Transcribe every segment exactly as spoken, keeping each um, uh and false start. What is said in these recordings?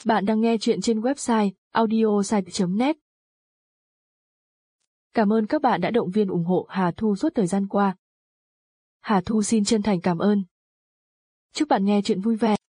Bạn đang nghe chuyện trên website audiosite chấm net. Cảm ơn các bạn đã động viên ủng hộ Hà Thu suốt thời gian qua. Hà Thu xin chân thành cảm ơn. Chúc bạn nghe chuyện vui vẻ.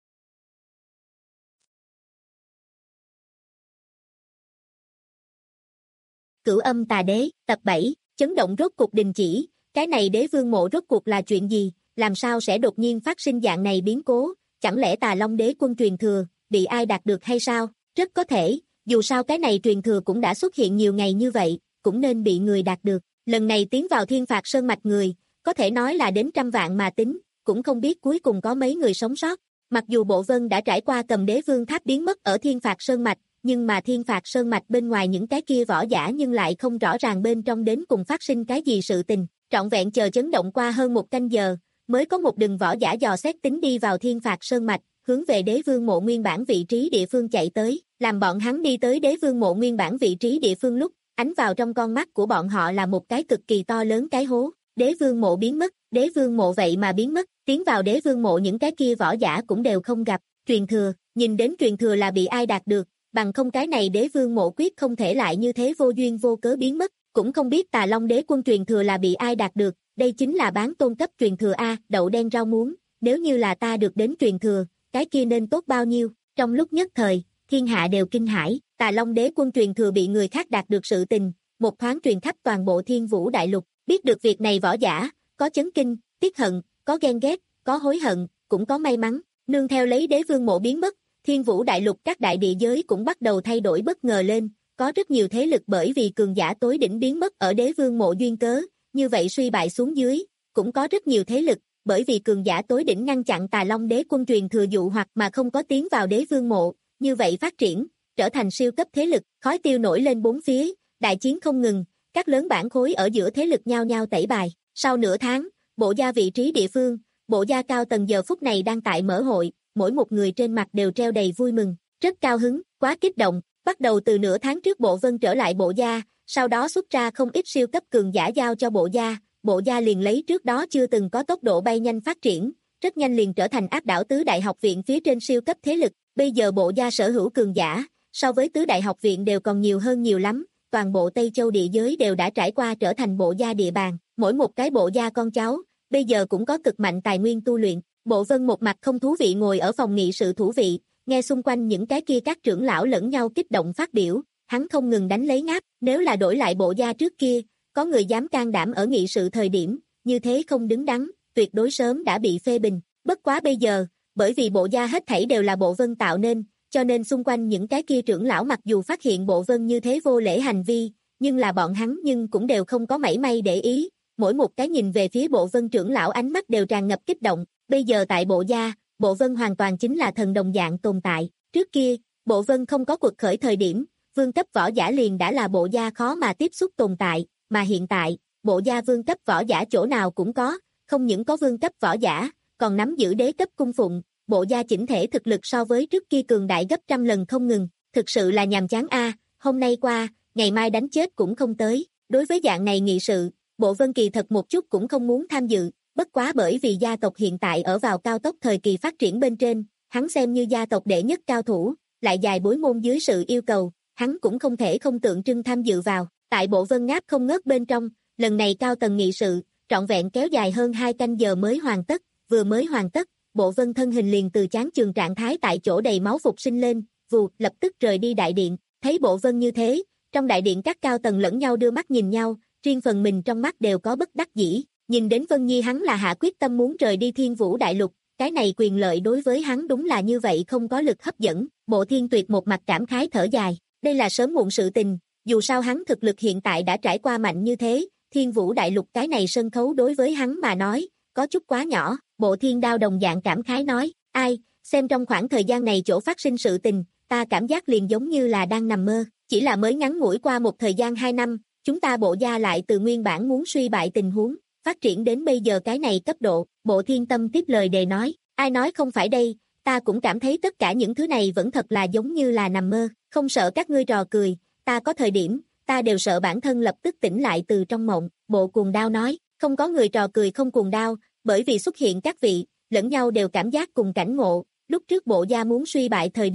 Cửu Âm Tà Đế, tập bảy, chấn động rốt cuộc đình chỉ, cái này Đế Vương mộ rốt cuộc là chuyện gì, làm sao sẽ đột nhiên phát sinh dạng này biến cố, chẳng lẽ Tà Long Đế quân truyền thừa, bị ai đạt được hay sao? Rất có thể, dù sao cái này truyền thừa cũng đã xuất hiện nhiều ngày như vậy, cũng nên bị người đạt được. Lần này tiến vào Thiên Phạt Sơn mạch người, có thể nói là đến trăm vạn mà tính, cũng không biết cuối cùng có mấy người sống sót. Mặc dù Bộ Vân đã trải qua cầm Đế Vương tháp biến mất ở Thiên Phạt Sơn mạch, nhưng mà Thiên Phạt Sơn mạch bên ngoài những cái kia võ giả nhưng lại không rõ ràng bên trong đến cùng phát sinh cái gì sự tình. Trọn vẹn chờ chấn động qua hơn một canh giờ, mới có một đường võ giả dò xét tính đi vào Thiên Phạt Sơn mạch, hướng về Đế Vương mộ nguyên bản vị trí địa phương chạy tới. Làm bọn hắn đi tới Đế Vương mộ nguyên bản vị trí địa phương lúc, ánh vào trong con mắt của bọn họ là một cái cực kỳ to lớn cái hố. Đế Vương mộ biến mất, Đế Vương mộ vậy mà biến mất, tiến vào Đế Vương mộ những cái kia võ giả cũng đều không gặp. Truyền thừa, nhìn đến truyền thừa là bị ai đạt được, bằng không cái này Đế Vương mộ quyết không thể lại như thế vô duyên vô cớ biến mất, cũng không biết Tà Long Đế quân truyền thừa là bị ai đạt được, đây chính là bán tôn cấp truyền thừa a, đậu đen rau muống, nếu như là ta được đến truyền thừa, cái kia nên tốt bao nhiêu. Trong lúc nhất thời, thiên hạ đều kinh hãi, Tà Long Đế quân truyền thừa bị người khác đạt được sự tình, một thoáng truyền khắp toàn bộ Thiên Vũ đại lục, biết được việc này võ giả, có chấn kinh, tiếc hận, có ghen ghét, có hối hận, cũng có may mắn, nương theo lấy Đế Vương mộ biến mất, Thiên Vũ đại lục các đại địa giới cũng bắt đầu thay đổi bất ngờ lên, có rất nhiều thế lực bởi vì cường giả tối đỉnh biến mất ở Đế Vương mộ duyên cớ, như vậy suy bại xuống dưới, cũng có rất nhiều thế lực bởi vì cường giả tối đỉnh ngăn chặn Tà Long Đế quân truyền thừa dụ hoặc mà không có tiến vào Đế Vương mộ, như vậy phát triển, trở thành siêu cấp thế lực, khói tiêu nổi lên bốn phía, đại chiến không ngừng, các lớn bản khối ở giữa thế lực nhau nhau tẩy bài. Sau nửa tháng, bộ gia vị trí địa phương, bộ gia cao tầng giờ phút này đang tại mở hội, mỗi một người trên mặt đều treo đầy vui mừng, rất cao hứng, quá kích động, bắt đầu từ nửa tháng trước Bộ Vân trở lại bộ gia, sau đó xuất ra không ít siêu cấp cường giả giao cho bộ gia, bộ gia liền lấy trước đó chưa từng có tốc độ bay nhanh phát triển, rất nhanh liền trở thành áp đảo tứ đại học viện phía trên siêu cấp thế lực, bây giờ bộ gia sở hữu cường giả, so với tứ đại học viện đều còn nhiều hơn nhiều lắm, toàn bộ Tây Châu địa giới đều đã trải qua trở thành bộ gia địa bàn, mỗi một cái bộ gia con cháu, bây giờ cũng có cực mạnh tài nguyên tu luyện. Bộ Vân một mặt không thú vị ngồi ở phòng nghị sự thủ vị, nghe xung quanh những cái kia các trưởng lão lẫn nhau kích động phát biểu, hắn không ngừng đánh lấy ngáp, nếu là đổi lại bộ gia trước kia, có người dám can đảm ở nghị sự thời điểm, như thế không đứng đắn, tuyệt đối sớm đã bị phê bình, bất quá bây giờ, bởi vì bộ gia hết thảy đều là Bộ Vân tạo nên, cho nên xung quanh những cái kia trưởng lão mặc dù phát hiện Bộ Vân như thế vô lễ hành vi, nhưng là bọn hắn nhưng cũng đều không có mảy may để ý, mỗi một cái nhìn về phía Bộ Vân trưởng lão ánh mắt đều tràn ngập kích động. Bây giờ tại bộ gia, Bộ Vân hoàn toàn chính là thần đồng dạng tồn tại. Trước kia, Bộ Vân không có cuộc khởi thời điểm, vương cấp võ giả liền đã là bộ gia khó mà tiếp xúc tồn tại, mà hiện tại, bộ gia vương cấp võ giả chỗ nào cũng có, không những có vương cấp võ giả, còn nắm giữ đế cấp cung phụng, bộ gia chỉnh thể thực lực so với trước kia cường đại gấp trăm lần không ngừng, thực sự là nhàm chán a, hôm nay qua, ngày mai đánh chết cũng không tới. Đối với dạng này nghị sự, Bộ Vân kỳ thật một chút cũng không muốn tham dự. Bất quá bởi vì gia tộc hiện tại ở vào cao tốc thời kỳ phát triển bên trên, hắn xem như gia tộc đệ nhất cao thủ, lại dài bối môn dưới sự yêu cầu, hắn cũng không thể không tượng trưng tham dự vào. Tại Bộ Vân ngáp không ngớt bên trong, lần này cao tầng nghị sự, trọn vẹn kéo dài hơn hai canh giờ mới hoàn tất, vừa mới hoàn tất, Bộ Vân thân hình liền từ chán chường trạng thái tại chỗ đầy máu phục sinh lên, vù, lập tức rời đi đại điện, thấy Bộ Vân như thế, trong đại điện các cao tầng lẫn nhau đưa mắt nhìn nhau, riêng phần mình trong mắt đều có bất đắc dĩ. Nhìn đến Vân Nhi hắn là hạ quyết tâm muốn rời đi Thiên Vũ đại lục, cái này quyền lợi đối với hắn đúng là như vậy không có lực hấp dẫn, Bộ Thiên Tuyệt một mặt cảm khái thở dài, đây là sớm muộn sự tình, dù sao hắn thực lực hiện tại đã trải qua mạnh như thế, Thiên Vũ đại lục cái này sân khấu đối với hắn mà nói, có chút quá nhỏ, Bộ Thiên Đao đồng dạng cảm khái nói, ai, xem trong khoảng thời gian này chỗ phát sinh sự tình, ta cảm giác liền giống như là đang nằm mơ, chỉ là mới ngắn ngủi qua một thời gian hai năm, chúng ta bộ gia lại từ nguyên bản muốn suy bại tình huống, phát triển đến bây giờ cái này cấp độ, Bộ Thiên Tâm tiếp lời đề nói, ai nói không phải đây, ta cũng cảm thấy tất cả những thứ này vẫn thật là giống như là nằm mơ, không sợ các ngươi trò cười, ta có thời điểm, ta đều sợ bản thân lập tức tỉnh lại từ trong mộng, Bộ Cuồng Đao nói, không có người trò cười không cuồng đao, bởi vì xuất hiện các vị, lẫn nhau đều cảm giác cùng cảnh ngộ, lúc trước bộ gia muốn suy bại thời điểm,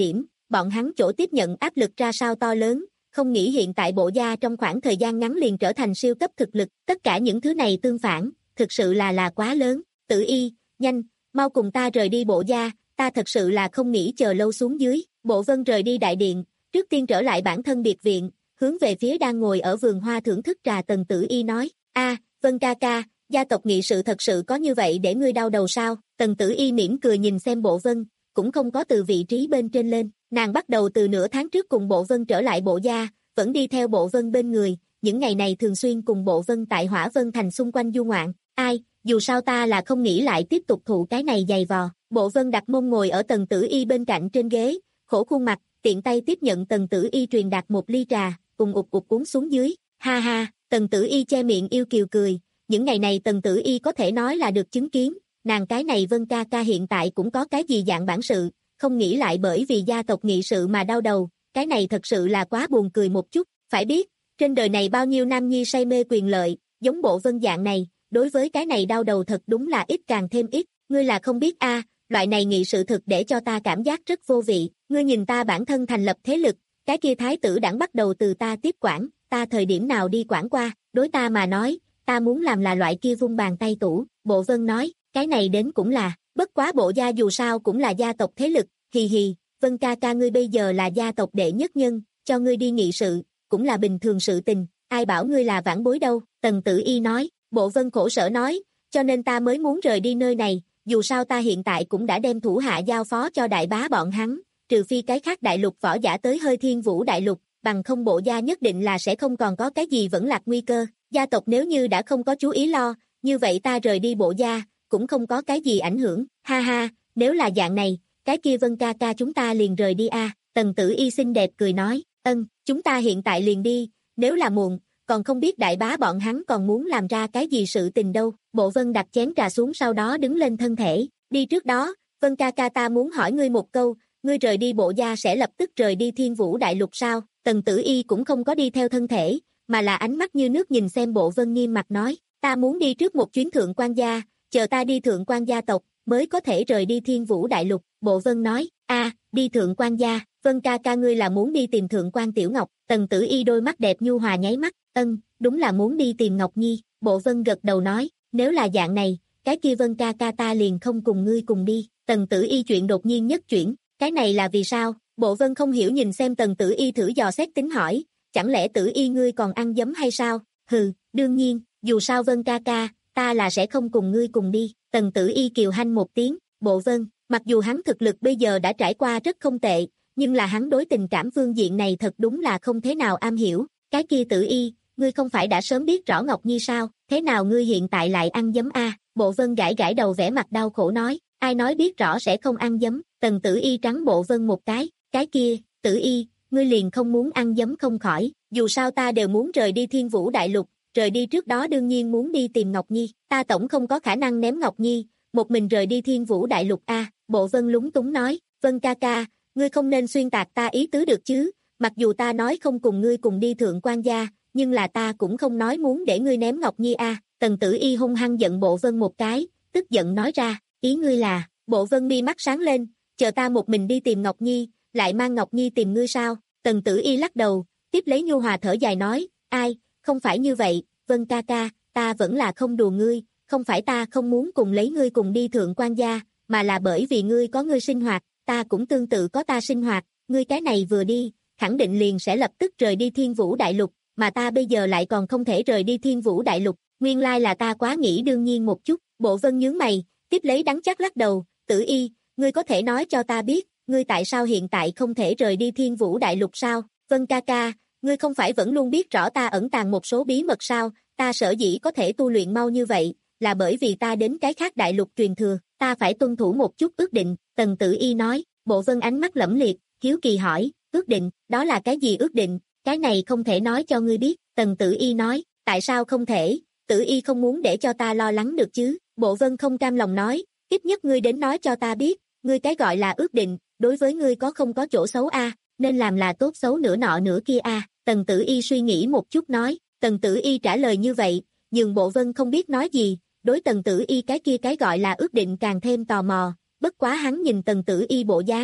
bọn hắn chỗ tiếp nhận áp lực ra sao to lớn, không nghĩ hiện tại Bộ gia trong khoảng thời gian ngắn liền trở thành siêu cấp thực lực, tất cả những thứ này tương phản, thực sự là là quá lớn. Tử Y, nhanh, mau cùng ta rời đi Bộ gia, ta thật sự là không nghĩ chờ lâu xuống dưới. Bộ Vân rời đi đại điện, trước tiên trở lại bản thân biệt viện, hướng về phía đang ngồi ở vườn hoa thưởng thức trà Tần Tử Y nói, a, Vân ca ca, gia tộc nghị sự thật sự có như vậy để ngươi đau đầu sao? Tần Tử Y mỉm cười nhìn xem Bộ Vân, cũng không có từ vị trí bên trên lên, nàng bắt đầu từ nửa tháng trước cùng Bộ Vân trở lại Bộ gia, vẫn đi theo Bộ Vân bên người, những ngày này thường xuyên cùng Bộ Vân tại Hỏa Vân Thành xung quanh du ngoạn, ai, dù sao ta là không nghĩ lại tiếp tục thụ cái này dày vò. Bộ Vân đặt mông ngồi ở Tần Tử Y bên cạnh trên ghế, khổ khuôn mặt, tiện tay tiếp nhận Tần Tử Y truyền đạt một ly trà, cùng ụt ụt uống xuống dưới, ha ha, Tần Tử Y che miệng yêu kiều cười, những ngày này Tần Tử Y có thể nói là được chứng kiến, nàng cái này Vân ca ca hiện tại cũng có cái gì dạng bản sự, không nghĩ lại bởi vì gia tộc nghị sự mà đau đầu, cái này thật sự là quá buồn cười một chút, phải biết, trên đời này bao nhiêu nam nhi say mê quyền lợi, giống Bộ Vân dạng này, đối với cái này đau đầu thật đúng là ít càng thêm ít, ngươi là không biết a, loại này nghị sự thực để cho ta cảm giác rất vô vị, ngươi nhìn ta bản thân thành lập thế lực, cái kia thái tử đảng bắt đầu từ ta tiếp quản, ta thời điểm nào đi quản qua, đối ta mà nói, ta muốn làm là loại kia vung bàn tay tủ. Bộ Vân nói, cái này đến cũng là, bất quá Bộ gia dù sao cũng là gia tộc thế lực, hì hì, Vân ca ca ngươi bây giờ là gia tộc đệ nhất nhân, cho ngươi đi nghị sự, cũng là bình thường sự tình, ai bảo ngươi là vãn bối đâu. Tần Tử Y nói. Bộ Vân khổ sở nói, cho nên ta mới muốn rời đi nơi này, dù sao ta hiện tại cũng đã đem thủ hạ giao phó cho đại bá bọn hắn, trừ phi cái khác đại lục võ giả tới hơi Thiên Vũ đại lục, bằng không Bộ gia nhất định là sẽ không còn có cái gì vẫn lạc nguy cơ, gia tộc nếu như đã không có chú ý lo, như vậy ta rời đi Bộ gia, cũng không có cái gì ảnh hưởng, ha ha, nếu là dạng này, cái kia Vân ca ca chúng ta liền rời đi a. Tần Tử Y xinh đẹp cười nói, ân, chúng ta hiện tại liền đi, nếu là muộn, còn không biết đại bá bọn hắn còn muốn làm ra cái gì sự tình đâu. Bộ Vân đặt chén trà xuống sau đó đứng lên thân thể, đi trước đó, Vân ca ca ta muốn hỏi ngươi một câu, ngươi rời đi Bộ gia sẽ lập tức rời đi Thiên Vũ đại lục sao? Tần Tử Y cũng không có đi theo thân thể, mà là ánh mắt như nước nhìn xem Bộ Vân nghiêm mặt nói, ta muốn đi trước một chuyến Thượng Quan gia, chờ ta đi Thượng Quan gia tộc, mới có thể rời đi Thiên Vũ đại lục. Bộ Vân nói, a, đi Thượng Quan gia, Vân ca ca ngươi là muốn đi tìm Thượng Quan Tiểu Ngọc. Tần Tử Y đôi mắt đẹp nhu hòa nháy mắt, ân, đúng là muốn đi tìm Ngọc Nhi. Bộ Vân gật đầu nói, nếu là dạng này, cái kia Vân ca ca ta liền không cùng ngươi cùng đi. Tần Tử Y chuyện đột nhiên nhất chuyển, cái này là vì sao? Bộ Vân không hiểu nhìn xem Tần Tử Y thử dò xét tính hỏi, chẳng lẽ Tử Y ngươi còn ăn dấm hay sao? Hừ, đương nhiên, dù sao Vân ca ca, ta là sẽ không cùng ngươi cùng đi. Tần Tử Y kiều hanh một tiếng, Bộ Vân, mặc dù hắn thực lực bây giờ đã trải qua rất không tệ, nhưng là hắn đối tình cảm phương diện này thật đúng là không thế nào am hiểu. Cái kia Tử Y, ngươi không phải đã sớm biết rõ Ngọc Nhi sao, thế nào ngươi hiện tại lại ăn dấm a? Bộ Vân gãi gãi đầu vẻ mặt đau khổ nói, ai nói biết rõ sẽ không ăn dấm. Tần Tử Y trắng Bộ Vân một cái, cái kia, Tử Y, ngươi liền không muốn ăn dấm không khỏi, dù sao ta đều muốn rời đi Thiên Vũ đại lục, rời đi trước đó đương nhiên muốn đi tìm Ngọc Nhi, ta tổng không có khả năng ném Ngọc Nhi, một mình rời đi Thiên Vũ đại lục a. Bộ Vân lúng túng nói, Vân ca ca, ngươi không nên xuyên tạc ta ý tứ được chứ, mặc dù ta nói không cùng ngươi cùng đi Thượng Quan gia, nhưng là ta cũng không nói muốn để ngươi ném Ngọc Nhi a. Tần Tử Y hung hăng giận Bộ Vân một cái, tức giận nói ra, ý ngươi là? Bộ Vân mi mắt sáng lên, chờ ta một mình đi tìm Ngọc Nhi, lại mang Ngọc Nhi tìm ngươi sao? Tần Tử Y lắc đầu, tiếp lấy nhu hòa thở dài nói, ai, không phải như vậy, Vân ca ca, ta vẫn là không đùa ngươi, không phải ta không muốn cùng lấy ngươi cùng đi Thượng Quan gia, mà là bởi vì ngươi có ngươi sinh hoạt, ta cũng tương tự có ta sinh hoạt, ngươi cái này vừa đi, khẳng định liền sẽ lập tức rời đi Thiên Vũ đại lục, mà ta bây giờ lại còn không thể rời đi Thiên Vũ đại lục, nguyên lai là ta quá nghĩ đương nhiên một chút. Bộ Vân nhướng mày, tiếp lấy đắng chắc lắc đầu, Tử Y, ngươi có thể nói cho ta biết, ngươi tại sao hiện tại không thể rời đi Thiên Vũ đại lục sao? Vân ca ca, ngươi không phải vẫn luôn biết rõ ta ẩn tàng một số bí mật sao? Ta sở dĩ có thể tu luyện mau như vậy, là bởi vì ta đến cái khác đại lục truyền thừa, ta phải tuân thủ một chút ước định. Tần Tử Y nói. Bộ Vân ánh mắt lẫm liệt, hiếu kỳ hỏi, ước định, đó là cái gì ước định? Cái này không thể nói cho ngươi biết. Tần Tử Y nói, tại sao không thể? Tử Y không muốn để cho ta lo lắng được chứ? Bộ Vân không cam lòng nói, ít nhất ngươi đến nói cho ta biết, ngươi cái gọi là ước định, đối với ngươi có không có chỗ xấu a, nên làm là tốt xấu nửa nọ nửa kia a. Tần Tử Y suy nghĩ một chút nói, Tần Tử Y trả lời như vậy, nhưng Bộ Vân không biết nói gì, đối Tần Tử Y cái kia cái gọi là ước định càng thêm tò mò, bất quá hắn nhìn Tần Tử Y bộ dáng,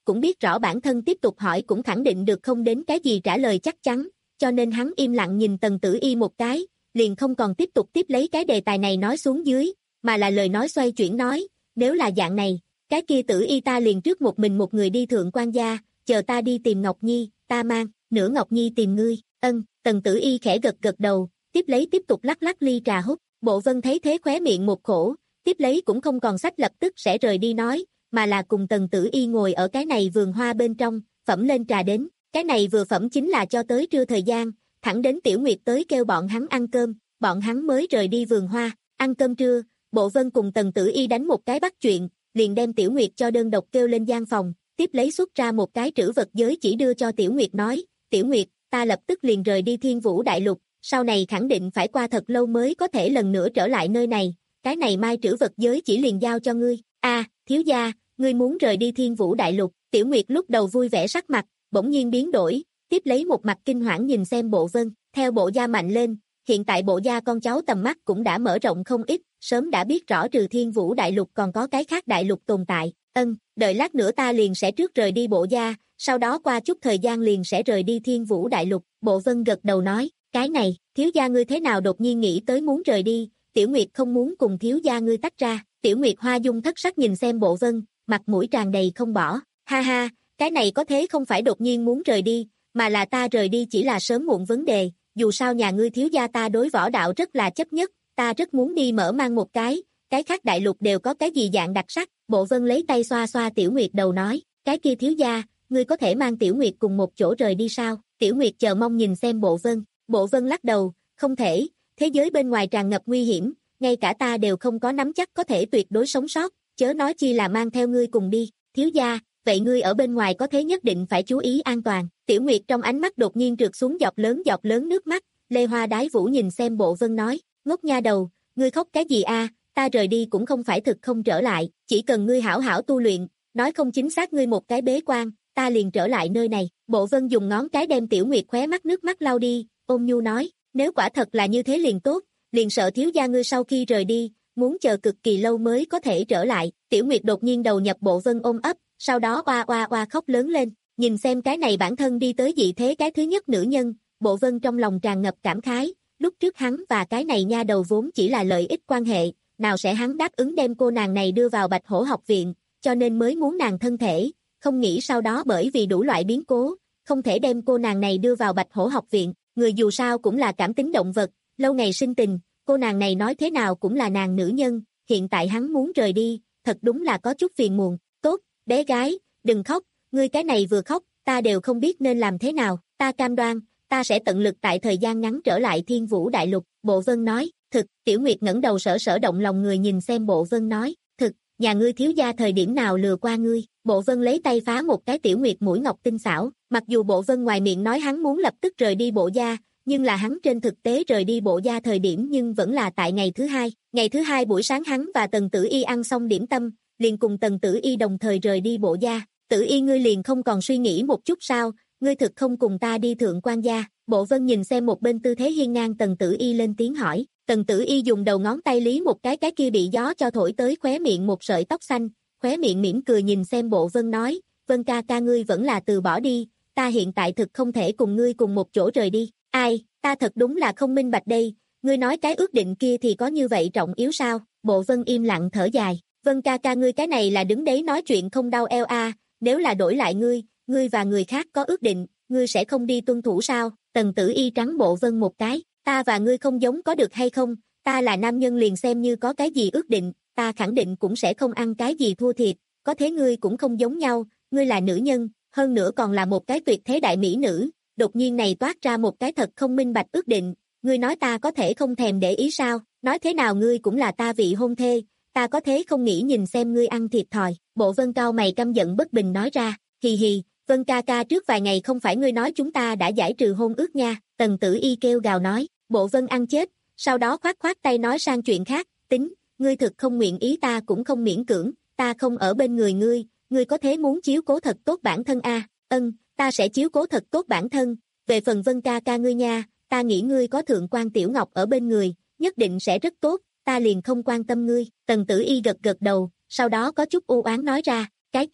cũng biết rõ bản thân tiếp tục hỏi cũng khẳng định được không đến cái gì trả lời chắc chắn, cho nên hắn im lặng nhìn Tần Tử Y một cái, liền không còn tiếp tục tiếp lấy cái đề tài này nói xuống dưới, mà là lời nói xoay chuyển nói, nếu là dạng này, cái kia Tử Y ta liền trước một mình một người đi Thượng Quan gia, chờ ta đi tìm Ngọc Nhi, ta mang, nửa Ngọc Nhi tìm ngươi, ân, Tần Tử Y khẽ gật gật đầu, tiếp lấy tiếp tục lắc lắc ly trà hút, Bộ Vân thấy thế khóe miệng một khổ, tiếp lấy cũng không còn sách lập tức sẽ rời đi nói, mà là cùng Tần Tử Y ngồi ở cái này vườn hoa bên trong, phẩm lên trà đến, cái này vừa phẩm chính là cho tới trưa thời gian, thẳng đến Tiểu Nguyệt tới kêu bọn hắn ăn cơm, bọn hắn mới rời đi vườn hoa, ăn cơm trưa, Bộ Vân cùng Tần Tử Y đánh một cái bắt chuyện, liền đem Tiểu Nguyệt cho đơn độc kêu lên gian phòng, tiếp lấy xuất ra một cái trữ vật giới chỉ đưa cho Tiểu Nguyệt nói, Tiểu Nguyệt, ta lập tức liền rời đi Thiên Vũ Đại Lục, sau này khẳng định phải qua thật lâu mới có thể lần nữa trở lại nơi này, cái này mai trữ vật giới chỉ liền giao cho ngươi, a thiếu gia, ngươi muốn rời đi Thiên Vũ Đại Lục, Tiểu Nguyệt lúc đầu vui vẻ sắc mặt, bỗng nhiên biến đổi, tiếp lấy một mặt kinh hoảng nhìn xem Bộ Vân, theo Bộ gia mạnh lên, hiện tại Bộ gia con cháu tầm mắt cũng đã mở rộng không ít, sớm đã biết rõ trừ Thiên Vũ Đại Lục còn có cái khác đại lục tồn tại, ân, đợi lát nữa ta liền sẽ trước rời đi Bộ gia, sau đó qua chút thời gian liền sẽ rời đi Thiên Vũ Đại Lục, Bộ Vân gật đầu nói, cái này, thiếu gia ngươi thế nào đột nhiên nghĩ tới muốn rời đi, Tiểu Nguyệt không muốn cùng thiếu gia ngươi tách ra, Tiểu Nguyệt Hoa dung thất sắc nhìn xem Bộ Vân, mặt mũi tràn đầy không bỏ, ha ha, cái này có thế không phải đột nhiên muốn rời đi, mà là ta rời đi chỉ là sớm muộn vấn đề, dù sao nhà ngươi thiếu gia ta đối võ đạo rất là chấp nhất, ta rất muốn đi mở mang một cái, cái khác đại lục đều có cái gì dạng đặc sắc, Bộ Vân lấy tay xoa xoa Tiểu Nguyệt đầu nói, cái kia thiếu gia, ngươi có thể mang Tiểu Nguyệt cùng một chỗ rời đi sao, Tiểu Nguyệt chờ mong nhìn xem Bộ Vân, Bộ Vân lắc đầu, không thể, thế giới bên ngoài tràn ngập nguy hiểm, ngay cả ta đều không có nắm chắc có thể tuyệt đối sống sót, chớ nói chi là mang theo ngươi cùng đi, thiếu gia, vậy ngươi ở bên ngoài có thế nhất định phải chú ý an toàn, Tiểu Nguyệt trong ánh mắt đột nhiên trượt xuống giọt lớn giọt lớn nước mắt, Lê Hoa Đái Vũ nhìn xem Bộ Vân nói, ngốc nha đầu, ngươi khóc cái gì a? Ta rời đi cũng không phải thực không trở lại, chỉ cần ngươi hảo hảo tu luyện, nói không chính xác ngươi một cái bế quan, ta liền trở lại nơi này, Bộ Vân dùng ngón cái đem Tiểu Nguyệt khóe mắt nước mắt lau đi, ôn nhu nói, nếu quả thật là như thế liền tốt, liền sợ thiếu gia ngươi sau khi rời đi, muốn chờ cực kỳ lâu mới có thể trở lại, Tiểu Nguyệt đột nhiên đầu nhập Bộ Vân ôm ấp, sau đó oa oa oa khóc lớn lên, nhìn xem cái này bản thân đi tới dị thế cái thứ nhất nữ nhân, Bộ Vân trong lòng tràn ngập cảm khái, lúc trước hắn và cái này nha đầu vốn chỉ là lợi ích quan hệ, nào sẽ hắn đáp ứng đem cô nàng này đưa vào Bạch Hổ học viện, cho nên mới muốn nàng thân thể, không nghĩ sau đó bởi vì đủ loại biến cố, không thể đem cô nàng này đưa vào Bạch Hổ học viện, người dù sao cũng là cảm tính động vật, lâu ngày sinh tình, cô nàng này nói thế nào cũng là nàng nữ nhân, hiện tại hắn muốn rời đi, thật đúng là có chút phiền muộn, tốt, bé gái, đừng khóc, ngươi cái này vừa khóc, ta đều không biết nên làm thế nào, ta cam đoan, ta sẽ tận lực tại thời gian ngắn trở lại Thiên Vũ Đại Lục, Bộ Vân nói, thực, Tiểu Nguyệt ngẩng đầu sở sở động lòng người nhìn xem Bộ Vân nói, thực, nhà ngươi thiếu gia thời điểm nào lừa qua ngươi, Bộ Vân lấy tay phá một cái Tiểu Nguyệt mũi ngọc tinh xảo, mặc dù Bộ Vân ngoài miệng nói hắn muốn lập tức rời đi Bộ gia, nhưng là hắn trên thực tế rời đi Bộ gia thời điểm nhưng vẫn là tại ngày thứ hai, ngày thứ hai buổi sáng hắn và Tần Tử Y ăn xong điểm tâm, liền cùng Tần Tử Y đồng thời rời đi Bộ gia, Tử Y ngươi liền không còn suy nghĩ một chút sao, ngươi thực không cùng ta đi Thượng Quan gia, Bộ Vân nhìn xem một bên tư thế hiên ngang Tần Tử Y lên tiếng hỏi, Tần Tử Y dùng đầu ngón tay lý một cái cái kia bị gió cho thổi tới khóe miệng một sợi tóc xanh, khóe miệng mỉm cười nhìn xem Bộ Vân nói, Vân ca ca ngươi vẫn là từ bỏ đi, ta hiện tại thực không thể cùng ngươi cùng một chỗ rời đi, ai, ta thật đúng là không minh bạch đây, ngươi nói cái ước định kia thì có như vậy trọng yếu sao, Bộ Vân im lặng thở dài, Vân ca ca ngươi cái này là đứng đấy nói chuyện không đau eo a, nếu là đổi lại ngươi, ngươi và người khác có ước định, ngươi sẽ không đi tuân thủ sao, Tần Tử Y trắng Bộ Vân một cái, ta và ngươi không giống có được hay không, ta là nam nhân liền xem như có cái gì ước định, ta khẳng định cũng sẽ không ăn cái gì thua thiệt, có thế ngươi cũng không giống nhau, ngươi là nữ nhân, hơn nữa còn là một cái tuyệt thế đại mỹ nữ, đột nhiên này toát ra một cái thật không minh bạch ước định, ngươi nói ta có thể không thèm để ý sao, nói thế nào ngươi cũng là ta vị hôn thê, ta có thế không nghĩ nhìn xem ngươi ăn thiệt thòi, Bộ Vân cao mày căm giận bất bình nói ra, hì hì, Vân ca ca trước vài ngày không phải ngươi nói chúng ta đã giải trừ hôn ước nha, Tần Tử Y kêu gào nói, Bộ Vân ăn chết, sau đó khoát khoát tay nói sang chuyện khác, tính, ngươi thực không nguyện ý ta cũng không miễn cưỡng, ta không ở bên người ngươi, ngươi có thế muốn chiếu cố thật tốt bản thân a, ân, ta sẽ chiếu cố thật tốt bản thân, về phần Vân ca ca ngươi nha, ta nghĩ ngươi có Thượng Quan Tiểu Ngọc ở bên người, nhất định sẽ rất tốt, ta liền không quan tâm ngươi, Tần Tử Y gật gật đầu, sau đó có chút u oán nói ra, cái kia,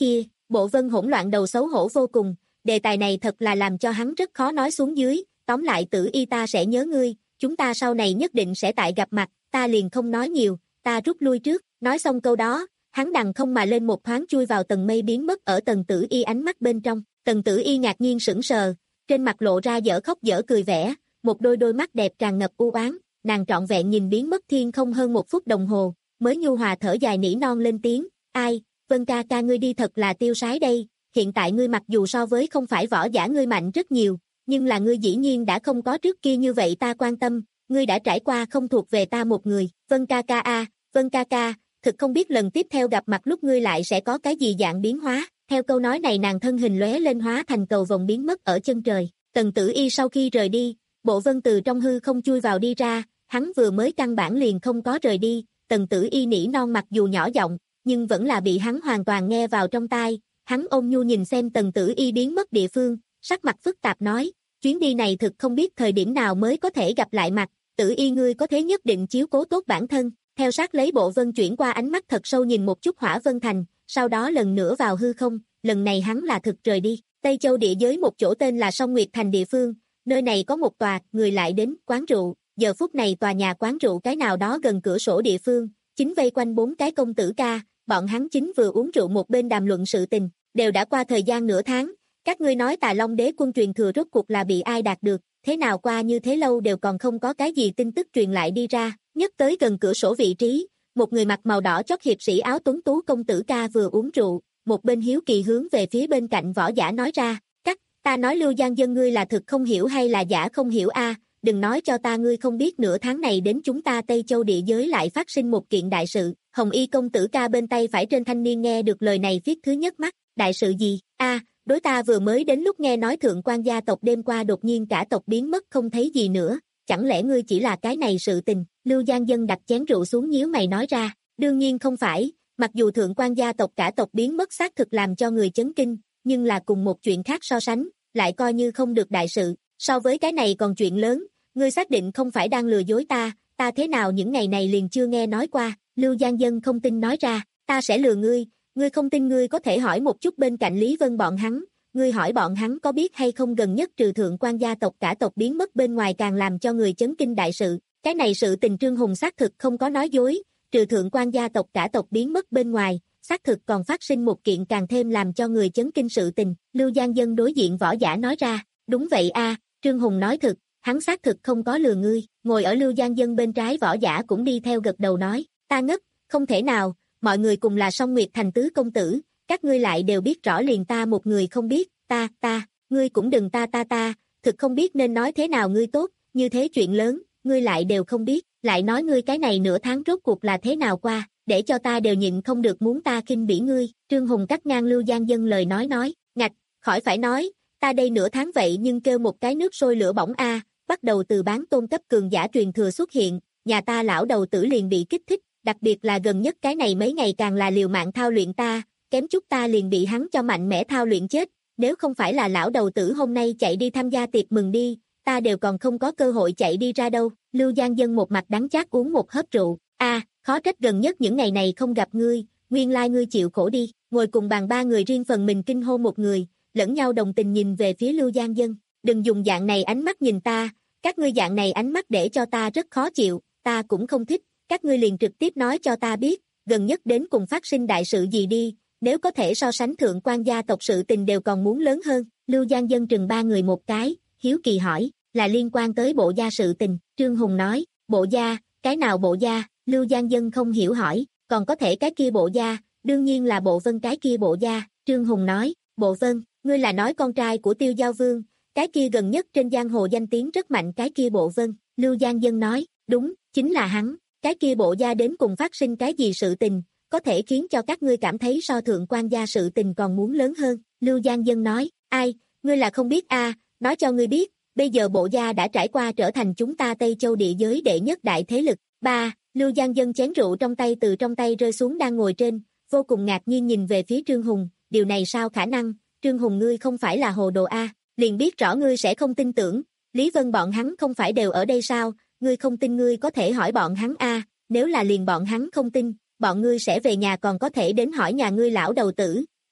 Bộ Vân hỗn loạn đầu xấu hổ vô cùng, đề tài này thật là làm cho hắn rất khó nói xuống dưới, tóm lại Tử Y ta sẽ nhớ ngươi, chúng ta sau này nhất định sẽ tại gặp mặt, ta liền không nói nhiều, ta rút lui trước, nói xong câu đó, hắn đằng không mà lên một thoáng chui vào tầng mây biến mất ở Tần Tử Y ánh mắt bên trong, Tần Tử Y ngạc nhiên sững sờ, trên mặt lộ ra dở khóc dở cười vẻ, một đôi đôi mắt đẹp tràn ngập u oán, nàng trọn vẹn nhìn biến mất thiên không hơn một phút đồng hồ, mới nhu hòa thở dài nỉ non lên tiếng, ai, Vân ca ca ngươi đi thật là tiêu sái đây, hiện tại ngươi mặc dù so với không phải võ giả ngươi mạnh rất nhiều, nhưng là ngươi dĩ nhiên đã không có trước kia như vậy ta quan tâm, ngươi đã trải qua không thuộc về ta một người, Vân ca ca a, Vân ca ca, thực không biết lần tiếp theo gặp mặt lúc ngươi lại sẽ có cái gì dạng biến hóa, theo câu nói này nàng thân hình lóe lên hóa thành cầu vồng biến mất ở chân trời, Tần Tử Y sau khi rời đi, Bộ Vân từ trong hư không chui vào đi ra, hắn vừa mới căn bản liền không có rời đi, Tần Tử Y nỉ non mặc dù nhỏ giọng, nhưng vẫn là bị hắn hoàn toàn nghe vào trong tai, hắn ôn nhu nhìn xem Tần Tử Y biến mất địa phương, sắc mặt phức tạp nói, chuyến đi này thực không biết thời điểm nào mới có thể gặp lại mặt, Tử Y ngươi có thế nhất định chiếu cố tốt bản thân, theo sát lấy Bộ Vân chuyển qua ánh mắt thật sâu nhìn một chút Hỏa Vân Thành, sau đó lần nữa vào hư không, lần này hắn là thực rời đi, Tây Châu địa giới một chỗ tên là Song Nguyệt Thành địa phương, nơi này có một tòa, người lại đến, quán rượu, giờ phút này tòa nhà quán rượu cái nào đó gần cửa sổ địa phương, chính vây quanh bốn cái công tử ca, bọn hắn chính vừa uống rượu một bên đàm luận sự tình, đều đã qua thời gian nửa tháng, các ngươi nói Tà Long Đế quân truyền thừa rốt cuộc là bị ai đạt được, thế nào qua như thế lâu đều còn không có cái gì tin tức truyền lại đi ra, nhất tới gần cửa sổ vị trí, một người mặc màu đỏ chót hiệp sĩ áo tuấn tú công tử ca vừa uống rượu, một bên hiếu kỳ hướng về phía bên cạnh võ giả nói ra, cắt, ta nói Lưu Giang Dân ngươi là thực không hiểu hay là giả không hiểu a, đừng nói cho ta ngươi không biết nửa tháng này đến chúng ta Tây Châu địa giới lại phát sinh một kiện đại sự, Hồng Y công tử ca bên tay phải trên thanh niên nghe được lời này viết thứ nhất mắt, đại sự gì, a, đối ta vừa mới đến lúc nghe nói thượng quan gia tộc đêm qua đột nhiên cả tộc biến mất không thấy gì nữa, chẳng lẽ ngươi chỉ là cái này sự tình, Lưu Giang Dân đặt chén rượu xuống nhíu mày nói ra, đương nhiên không phải, mặc dù thượng quan gia tộc cả tộc biến mất xác thực làm cho người chấn kinh, nhưng là cùng một chuyện khác so sánh, lại coi như không được đại sự, so với cái này còn chuyện lớn, ngươi xác định không phải đang lừa dối ta, ta thế nào những ngày này liền chưa nghe nói qua, Lưu Giang Dân không tin nói ra, ta sẽ lừa ngươi, ngươi không tin ngươi có thể hỏi một chút bên cạnh Lý Vân bọn hắn, ngươi hỏi bọn hắn có biết hay không gần nhất trừ thượng quan gia tộc cả tộc biến mất bên ngoài càng làm cho người chấn kinh đại sự, cái này sự tình Trương Hùng xác thực không có nói dối, trừ thượng quan gia tộc cả tộc biến mất bên ngoài, xác thực còn phát sinh một kiện càng thêm làm cho người chấn kinh sự tình, Lưu Giang Dân đối diện võ giả nói ra, đúng vậy a, Trương Hùng nói thực, hắn xác thực không có lừa ngươi, ngồi ở Lưu Giang Dân bên trái võ giả cũng đi theo gật đầu nói, ta ngất, không thể nào, mọi người cùng là Song Nguyệt Thành tứ công tử, các ngươi lại đều biết rõ liền ta một người không biết, ta, ta, ngươi cũng đừng ta ta ta, thực không biết nên nói thế nào ngươi tốt, như thế chuyện lớn, ngươi lại đều không biết, lại nói ngươi cái này nửa tháng rốt cuộc là thế nào qua, để cho ta đều nhịn không được muốn ta khinh bỉ ngươi, Trương Hùng cắt ngang Lưu Giang Dân lời nói nói, ngạch, khỏi phải nói, ta đây nửa tháng vậy nhưng kêu một cái nước sôi lửa bỏng a, bắt đầu từ bán tôn cấp cường giả truyền thừa xuất hiện, nhà ta lão đầu tử liền bị kích thích, đặc biệt là gần nhất cái này mấy ngày càng là liều mạng thao luyện ta, kém chút ta liền bị hắn cho mạnh mẽ thao luyện chết, nếu không phải là lão đầu tử hôm nay chạy đi tham gia tiệc mừng đi, ta đều còn không có cơ hội chạy đi ra đâu, Lưu Giang Dân một mặt đắng chát uống một hớp rượu, a, khó trách gần nhất những ngày này không gặp ngươi, nguyên lai ngươi chịu khổ đi, ngồi cùng bàn ba người riêng phần mình kinh hô một người, lẫn nhau đồng tình nhìn về phía Lưu Giang Dân, đừng dùng dạng này ánh mắt nhìn ta, các ngươi dạng này ánh mắt để cho ta rất khó chịu, ta cũng không thích, các ngươi liền trực tiếp nói cho ta biết, gần nhất đến cùng phát sinh đại sự gì đi, nếu có thể so sánh thượng quan gia tộc sự tình đều còn muốn lớn hơn, Lưu Giang Dân trừng ba người một cái, hiếu kỳ hỏi, là liên quan tới bộ gia sự tình, Trương Hùng nói, bộ gia, cái nào bộ gia, Lưu Giang Dân không hiểu hỏi, còn có thể cái kia bộ gia, đương nhiên là bộ Vân cái kia bộ gia, Trương Hùng nói, bộ Vân, ngươi là nói con trai của Tiêu Giao Vương, cái kia gần nhất trên giang hồ danh tiếng rất mạnh cái kia bộ Vân, Lưu Giang Dân nói, đúng, chính là hắn, cái kia bộ gia đến cùng phát sinh cái gì sự tình, có thể khiến cho các ngươi cảm thấy so thượng quan gia sự tình còn muốn lớn hơn, Lưu Giang Dân nói, ai, ngươi là không biết a, nói cho ngươi biết, bây giờ bộ gia đã trải qua trở thành chúng ta Tây Châu địa giới đệ nhất đại thế lực, ba, Lưu Giang Dân chén rượu trong tay từ trong tay rơi xuống đang ngồi trên, vô cùng ngạc nhiên nhìn về phía Trương Hùng, điều này sao khả năng, Trương Hùng ngươi không phải là hồ đồ a, liền biết rõ ngươi sẽ không tin tưởng, Lý Vân bọn hắn không phải đều ở đây sao, ngươi không tin ngươi có thể hỏi bọn hắn a, nếu là liền bọn hắn không tin, bọn ngươi sẽ về nhà còn có thể đến hỏi nhà ngươi lão đầu tử,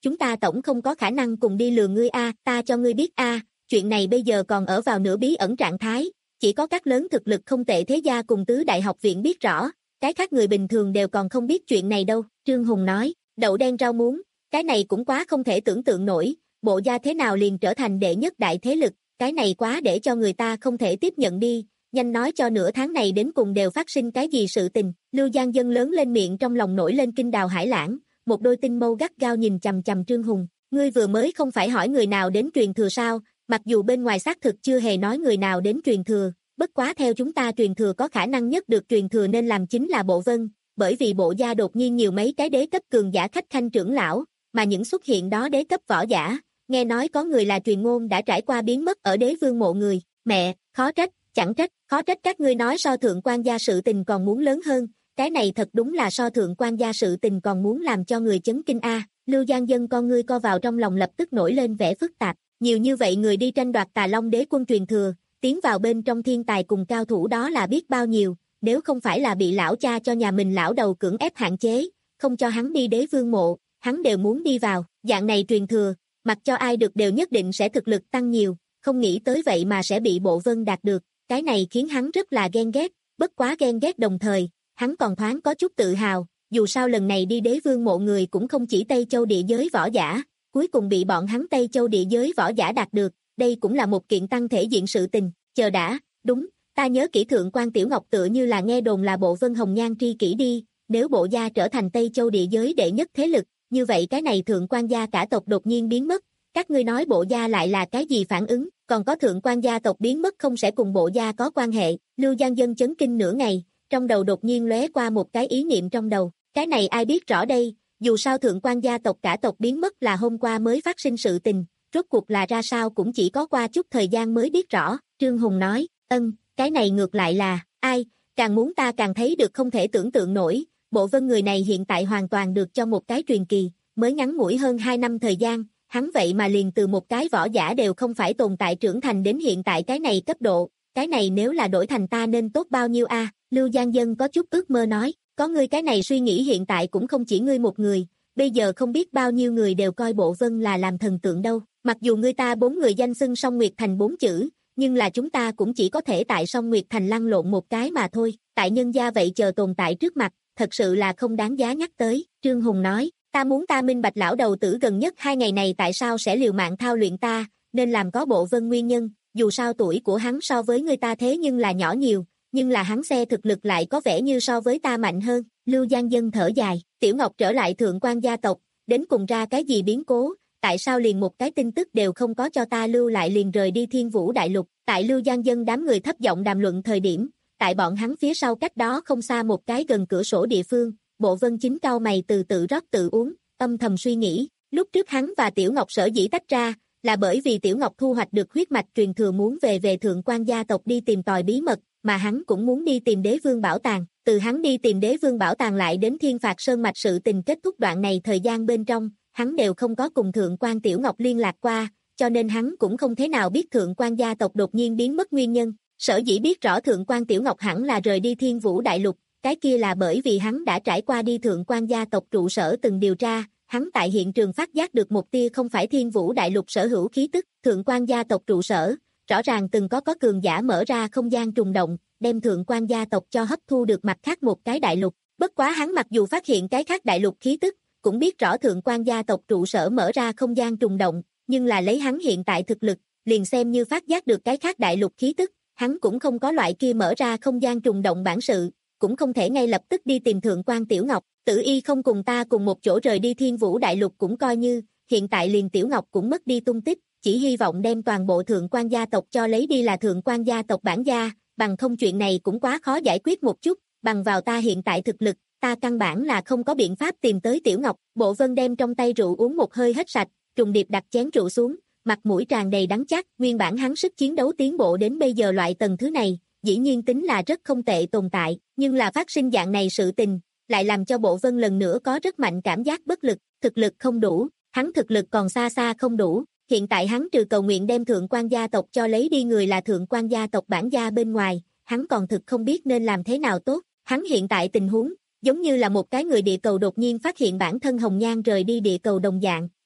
chúng ta tổng không có khả năng cùng đi lừa ngươi a, ta cho ngươi biết a, chuyện này bây giờ còn ở vào nửa bí ẩn trạng thái, chỉ có các lớn thực lực không tệ thế gia cùng tứ đại học viện biết rõ, cái khác người bình thường đều còn không biết chuyện này đâu, Trương Hùng nói, đậu đen rau muống, cái này cũng quá không thể tưởng tượng nổi, Bộ gia thế nào liền trở thành đệ nhất đại thế lực, cái này quá để cho người ta không thể tiếp nhận đi, nhanh nói cho nửa tháng này đến cùng đều phát sinh cái gì sự tình, Lưu Giang Dân lớn lên miệng trong lòng nổi lên kinh đào hải lãng, một đôi tinh mâu gắt gao nhìn chằm chằm Trương Hùng, ngươi vừa mới không phải hỏi người nào đến truyền thừa sao, mặc dù bên ngoài xác thực chưa hề nói người nào đến truyền thừa, bất quá theo chúng ta truyền thừa có khả năng nhất được truyền thừa nên làm chính là Bộ Vân, bởi vì Bộ gia đột nhiên nhiều mấy cái đế cấp cường giả khách khanh trưởng lão, mà những xuất hiện đó đế cấp võ giả, nghe nói có người là truyền ngôn đã trải qua biến mất ở Đế Vương mộ người, mẹ, khó trách, chẳng trách, khó trách các ngươi nói so thượng quan gia sự tình còn muốn lớn hơn, cái này thật đúng là so thượng quan gia sự tình còn muốn làm cho người chấn kinh a. Lưu Giang Dân con ngươi co vào trong lòng lập tức nổi lên vẻ phức tạp, nhiều như vậy người đi tranh đoạt Tà Long Đế quân truyền thừa, tiến vào bên trong thiên tài cùng cao thủ đó là biết bao nhiêu, nếu không phải là bị lão cha cho nhà mình lão đầu cưỡng ép hạn chế, không cho hắn đi Đế Vương mộ, hắn đều muốn đi vào, dạng này truyền thừa, mặc cho ai được đều nhất định sẽ thực lực tăng nhiều, không nghĩ tới vậy mà sẽ bị Bộ Vân đạt được, cái này khiến hắn rất là ghen ghét, bất quá ghen ghét đồng thời, hắn còn thoáng có chút tự hào, dù sao lần này đi Đế Vương mộ người cũng không chỉ Tây Châu địa giới võ giả, cuối cùng bị bọn hắn Tây Châu địa giới võ giả đạt được, đây cũng là một kiện tăng thể diện sự tình, chờ đã, đúng, ta nhớ kỹ thượng quan Tiểu Ngọc tựa như là nghe đồn là Bộ Vân hồng nhan tri kỷ đi, nếu Bộ gia trở thành Tây Châu địa giới đệ nhất thế lực, như vậy cái này thượng quan gia cả tộc đột nhiên biến mất, các ngươi nói Bộ gia lại là cái gì phản ứng, còn có thượng quan gia tộc biến mất không sẽ cùng Bộ gia có quan hệ, Lưu Giang Dân chấn kinh nửa ngày, trong đầu đột nhiên lóe qua một cái ý niệm trong đầu, cái này ai biết rõ đây, dù sao thượng quan gia tộc cả tộc biến mất là hôm qua mới phát sinh sự tình, rốt cuộc là ra sao cũng chỉ có qua chút thời gian mới biết rõ, Trương Hùng nói, ân, cái này ngược lại là, ai, càng muốn ta càng thấy được không thể tưởng tượng nổi, Bộ Vân người này hiện tại hoàn toàn được cho một cái truyền kỳ, mới ngắn ngủi hơn hai năm thời gian, hắn vậy mà liền từ một cái võ giả đều không phải tồn tại trưởng thành đến hiện tại cái này cấp độ, cái này nếu là đổi thành ta nên tốt bao nhiêu a? Lưu Giang Dân có chút ước mơ nói, có ngươi cái này suy nghĩ hiện tại cũng không chỉ ngươi một người, bây giờ không biết bao nhiêu người đều coi Bộ Vân là làm thần tượng đâu, mặc dù ngươi ta bốn người danh xưng Song Nguyệt Thành bốn chữ, nhưng là chúng ta cũng chỉ có thể tại Song Nguyệt Thành lăn lộn một cái mà thôi, tại nhân gia vậy chờ tồn tại trước mặt, thật sự là không đáng giá nhắc tới, Trương Hùng nói, ta muốn ta minh bạch lão đầu tử gần nhất hai ngày này tại sao sẽ liều mạng thao luyện ta, nên làm có Bộ Vân nguyên nhân, dù sao tuổi của hắn so với người ta thế nhưng là nhỏ nhiều, nhưng là hắn xe thực lực lại có vẻ như so với ta mạnh hơn, Lưu Giang Dân thở dài, Tiểu Ngọc trở lại thượng quan gia tộc, đến cùng ra cái gì biến cố, tại sao liền một cái tin tức đều không có cho ta lưu lại liền rời đi Thiên Vũ Đại Lục, tại Lưu Giang Dân đám người thấp giọng đàm luận thời điểm, tại bọn hắn phía sau cách đó không xa một cái gần cửa sổ địa phương, Bộ Vân chính cau mày từ tự rót tự uống, âm thầm suy nghĩ, lúc trước hắn và Tiểu Ngọc sở dĩ tách ra, là bởi vì Tiểu Ngọc thu hoạch được huyết mạch truyền thừa muốn về về thượng quan gia tộc đi tìm tòi bí mật, mà hắn cũng muốn đi tìm Đế Vương bảo tàng, từ hắn đi tìm Đế Vương bảo tàng lại đến Thiên Phạt Sơn mạch sự tình kết thúc đoạn này thời gian bên trong, hắn đều không có cùng thượng quan Tiểu Ngọc liên lạc qua, cho nên hắn cũng không thế nào biết thượng quan gia tộc đột nhiên biến mất nguyên nhân, sở dĩ biết rõ thượng quan Tiểu Ngọc hẳn là rời đi Thiên Vũ Đại Lục, cái kia là bởi vì hắn đã trải qua đi thượng quan gia tộc trụ sở từng điều tra, hắn tại hiện trường phát giác được một tia không phải Thiên Vũ Đại Lục sở hữu khí tức, thượng quan gia tộc trụ sở, rõ ràng từng có có cường giả mở ra không gian trùng động, đem thượng quan gia tộc cho hấp thu được mặt khác một cái đại lục, bất quá hắn mặc dù phát hiện cái khác đại lục khí tức, cũng biết rõ thượng quan gia tộc trụ sở mở ra không gian trùng động, nhưng là lấy hắn hiện tại thực lực, liền xem như phát giác được cái khác đại lục khí tức, hắn cũng không có loại kia mở ra không gian trùng động bản sự, cũng không thể ngay lập tức đi tìm thượng quan Tiểu Ngọc, Tử Y không cùng ta cùng một chỗ rời đi Thiên Vũ Đại Lục cũng coi như, hiện tại liền Tiểu Ngọc cũng mất đi tung tích, chỉ hy vọng đem toàn bộ thượng quan gia tộc cho lấy đi là thượng quan gia tộc bản gia, bằng không chuyện này cũng quá khó giải quyết một chút, bằng vào ta hiện tại thực lực, ta căn bản là không có biện pháp tìm tới Tiểu Ngọc, Bộ Vân đem trong tay rượu uống một hơi hết sạch, trùng điệp đặt chén rượu xuống, mặt mũi tràn đầy đắng chát, nguyên bản hắn sức chiến đấu tiến bộ đến bây giờ loại tầng thứ này, dĩ nhiên tính là rất không tệ tồn tại, nhưng là phát sinh dạng này sự tình, lại làm cho Bộ Vân lần nữa có rất mạnh cảm giác bất lực, thực lực không đủ, hắn thực lực còn xa xa không đủ, hiện tại hắn trừ cầu nguyện đem thượng quan gia tộc cho lấy đi người là thượng quan gia tộc bản gia bên ngoài, hắn còn thực không biết nên làm thế nào tốt, hắn hiện tại tình huống, giống như là một cái người địa cầu đột nhiên phát hiện bản thân hồng nhan rời đi địa cầu đồng dạng,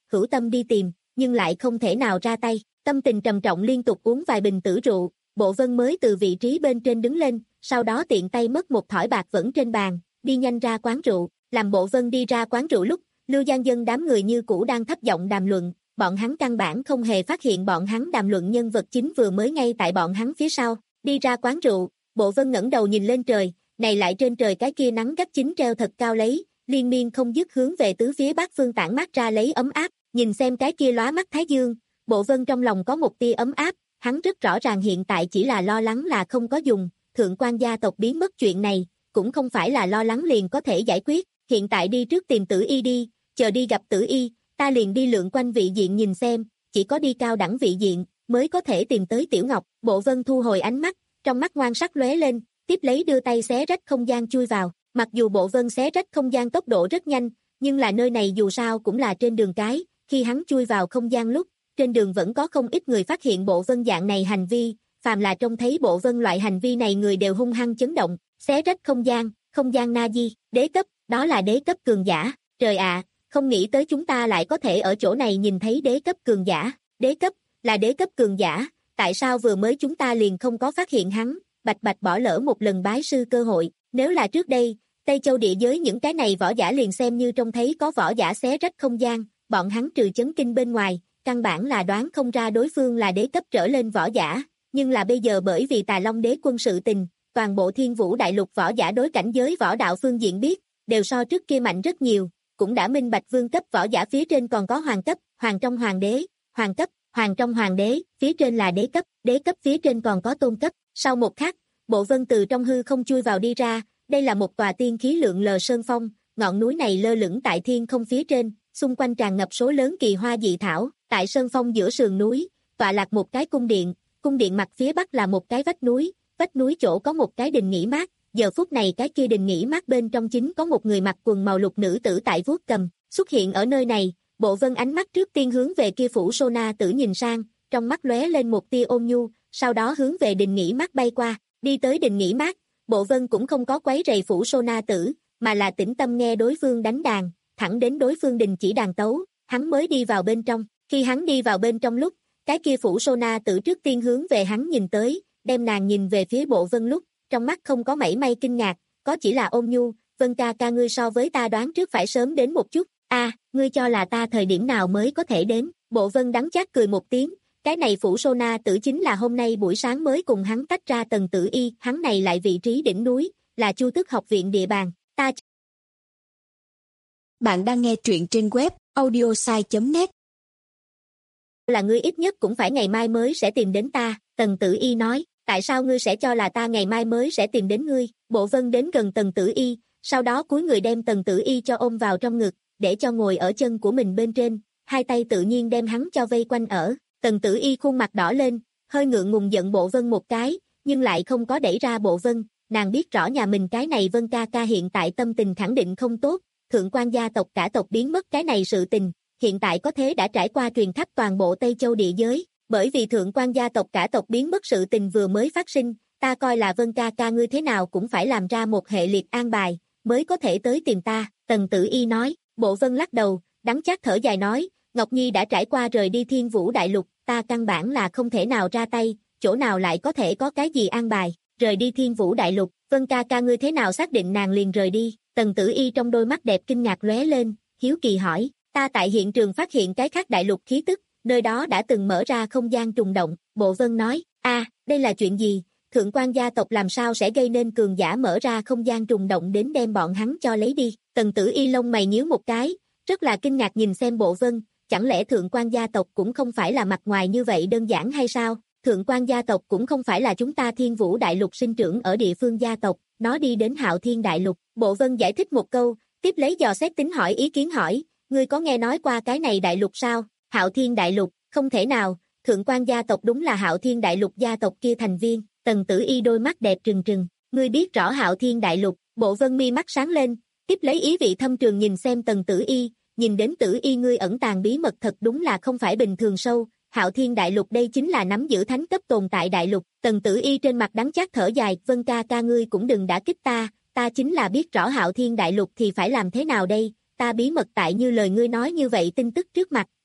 hữu tâm đi tìm, nhưng lại không thể nào ra tay. Tâm tình trầm trọng liên tục uống vài bình tử rượu, Bộ Vân mới từ vị trí bên trên đứng lên, sau đó tiện tay mất một thỏi bạc vẫn trên bàn, đi nhanh ra quán rượu. Làm Bộ Vân đi ra quán rượu lúc, Lưu Giang Dân đám người như cũ đang thấp giọng đàm luận, bọn hắn căn bản không hề phát hiện bọn hắn đàm luận nhân vật chính vừa mới ngay tại bọn hắn phía sau. Đi ra quán rượu, Bộ Vân ngẩng đầu nhìn lên trời, này lại trên trời cái kia nắng gắt chính treo thật cao lấy, liên miên không dứt hướng về tứ phía bắc phương tản mát ra lấy ấm áp, nhìn xem cái kia lóa mắt thái dương, Bộ Vân trong lòng có một tia ấm áp, hắn rất rõ ràng hiện tại chỉ là lo lắng là không có dùng, thượng quan gia tộc biến mất chuyện này, cũng không phải là lo lắng liền có thể giải quyết, hiện tại đi trước tìm Tử Y đi, chờ đi gặp Tử Y, ta liền đi lượn quanh vị diện nhìn xem, chỉ có đi cao đẳng vị diện, mới có thể tìm tới Tiểu Ngọc. Bộ Vân thu hồi ánh mắt, trong mắt ngoan sắc lóe lên, tiếp lấy đưa tay xé rách không gian chui vào, mặc dù Bộ Vân xé rách không gian tốc độ rất nhanh, nhưng là nơi này dù sao cũng là trên đường cái, khi hắn chui vào không gian lúc, trên đường vẫn có không ít người phát hiện Bộ Vân dạng này hành vi, phàm là trông thấy Bộ Vân loại hành vi này người đều hung hăng chấn động, xé rách không gian, không gian na di, đế cấp, đó là đế cấp cường giả, trời ạ, không nghĩ tới chúng ta lại có thể ở chỗ này nhìn thấy đế cấp cường giả, đế cấp, là đế cấp cường giả, tại sao vừa mới chúng ta liền không có phát hiện hắn, bạch bạch bỏ lỡ một lần bái sư cơ hội, nếu là trước đây, Tây Châu địa giới những cái này võ giả liền xem như trông thấy có võ giả xé rách không gian, bọn hắn trừ chấn kinh bên ngoài, căn bản là đoán không ra đối phương là đế cấp trở lên võ giả, nhưng là bây giờ bởi vì Tà Long đế quân sự tình, toàn bộ Thiên Vũ đại lục võ giả đối cảnh giới võ đạo phương diện biết, đều so trước kia mạnh rất nhiều, cũng đã minh bạch vương cấp võ giả phía trên còn có hoàng cấp, hoàng trong hoàng đế, hoàng cấp, hoàng trong hoàng đế, phía trên là đế cấp, đế cấp phía trên còn có tôn cấp. Sau một khắc, Bộ Vân từ trong hư không chui vào đi ra, đây là một tòa tiên khí lượng lờ sơn phong, ngọn núi này lơ lửng tại thiên không phía trên, xung quanh tràn ngập số lớn kỳ hoa dị thảo, tại sơn phong giữa sườn núi, tọa lạc một cái cung điện, cung điện mặt phía bắc là một cái vách núi, vách núi chỗ có một cái đình nghỉ mát, giờ phút này cái kia đình nghỉ mát bên trong chính có một người mặc quần màu lục nữ tử tại vuốt cầm, xuất hiện ở nơi này, Bộ Vân ánh mắt trước tiên hướng về kia phủ Sô Na tử nhìn sang, trong mắt lóe lên một tia ôn nhu, sau đó hướng về đình nghỉ mát bay qua, đi tới đình nghỉ mát, Bộ Vân cũng không có quấy rầy phủ Sô Na tử, mà là tĩnh tâm nghe đối phương đánh đàn, thẳng đến đối phương đình chỉ đàn tấu, hắn mới đi vào bên trong, khi hắn đi vào bên trong lúc, cái kia phủ Sô Na tử trước tiên hướng về hắn nhìn tới, đem nàng nhìn về phía Bộ Vân lúc, trong mắt không có mảy may kinh ngạc, có chỉ là ôn nhu, Vân ca ca ngươi so với ta đoán trước phải sớm đến một chút, a, à, ngươi cho là ta thời điểm nào mới có thể đến, Bộ Vân đắng chát cười một tiếng, cái này phủ Sô Na tử chính là hôm nay buổi sáng mới cùng hắn tách ra Tần Tử Y, hắn này lại vị trí đỉnh núi, là Chu Tước học viện địa bàn, ta. Bạn đang nghe truyện trên web audiosai chấm net. Là ngươi ít nhất cũng phải ngày mai mới sẽ tìm đến ta, Tần Tử Y nói, tại sao ngươi sẽ cho là ta ngày mai mới sẽ tìm đến ngươi, Bộ Vân đến gần Tần Tử Y, sau đó cúi người đem Tần Tử Y cho ôm vào trong ngực, để cho ngồi ở chân của mình bên trên, hai tay tự nhiên đem hắn cho vây quanh ở, Tần Tử Y khuôn mặt đỏ lên, hơi ngượng ngùng giận Bộ Vân một cái, nhưng lại không có đẩy ra Bộ Vân, nàng biết rõ nhà mình cái này Vân ca ca hiện tại tâm tình khẳng định không tốt, thượng quan gia tộc cả tộc biến mất cái này sự tình, hiện tại có thế đã trải qua truyền khắp toàn bộ Tây Châu địa giới, bởi vì thượng quan gia tộc cả tộc biến mất sự tình vừa mới phát sinh, ta coi là Vân ca ca ngươi thế nào cũng phải làm ra một hệ liệt an bài, mới có thể tới tìm ta, Tần Tử Y nói, Bộ Vân lắc đầu, đắng chát thở dài nói, Ngọc Nhi đã trải qua rời đi Thiên Vũ đại lục, ta căn bản là không thể nào ra tay, chỗ nào lại có thể có cái gì an bài, rời đi Thiên Vũ đại lục, Vân ca ca ngươi thế nào xác định nàng liền rời đi, Tần Tử Y trong đôi mắt đẹp kinh ngạc lóe lên, hiếu kỳ hỏi, ta tại hiện trường phát hiện cái khác đại lục khí tức, nơi đó đã từng mở ra không gian trùng động, Bộ Vân nói, a, đây là chuyện gì, thượng quan gia tộc làm sao sẽ gây nên cường giả mở ra không gian trùng động đến đem bọn hắn cho lấy đi, Tần Tử Y lông mày nhíu một cái, rất là kinh ngạc nhìn xem Bộ Vân, chẳng lẽ thượng quan gia tộc cũng không phải là mặt ngoài như vậy đơn giản hay sao, thượng quan gia tộc cũng không phải là chúng ta Thiên Vũ đại lục sinh trưởng ở địa phương gia tộc, nó đi đến Hạo Thiên đại lục, Bộ Vân giải thích một câu, tiếp lấy dò xét tính hỏi ý kiến hỏi, ngươi có nghe nói qua cái này đại lục sao, Hạo Thiên đại lục, không thể nào, thượng quan gia tộc đúng là Hạo Thiên đại lục gia tộc kia thành viên, Tần Tử Y đôi mắt đẹp trừng trừng, ngươi biết rõ Hạo Thiên đại lục, Bộ Vân mi mắt sáng lên, tiếp lấy ý vị thâm trường nhìn xem Tần Tử Y, nhìn đến Tử Y ngươi ẩn tàng bí mật thật đúng là không phải bình thường sâu, Hạo Thiên đại lục đây chính là nắm giữ thánh cấp tồn tại đại lục, Tần Tử Y trên mặt đắng chát thở dài, Vân ca ca ngươi cũng đừng đã kích ta, ta chính là biết rõ Hạo Thiên đại lục thì phải làm thế nào đây, ta bí mật tại như lời ngươi nói như vậy tin tức trước mặt,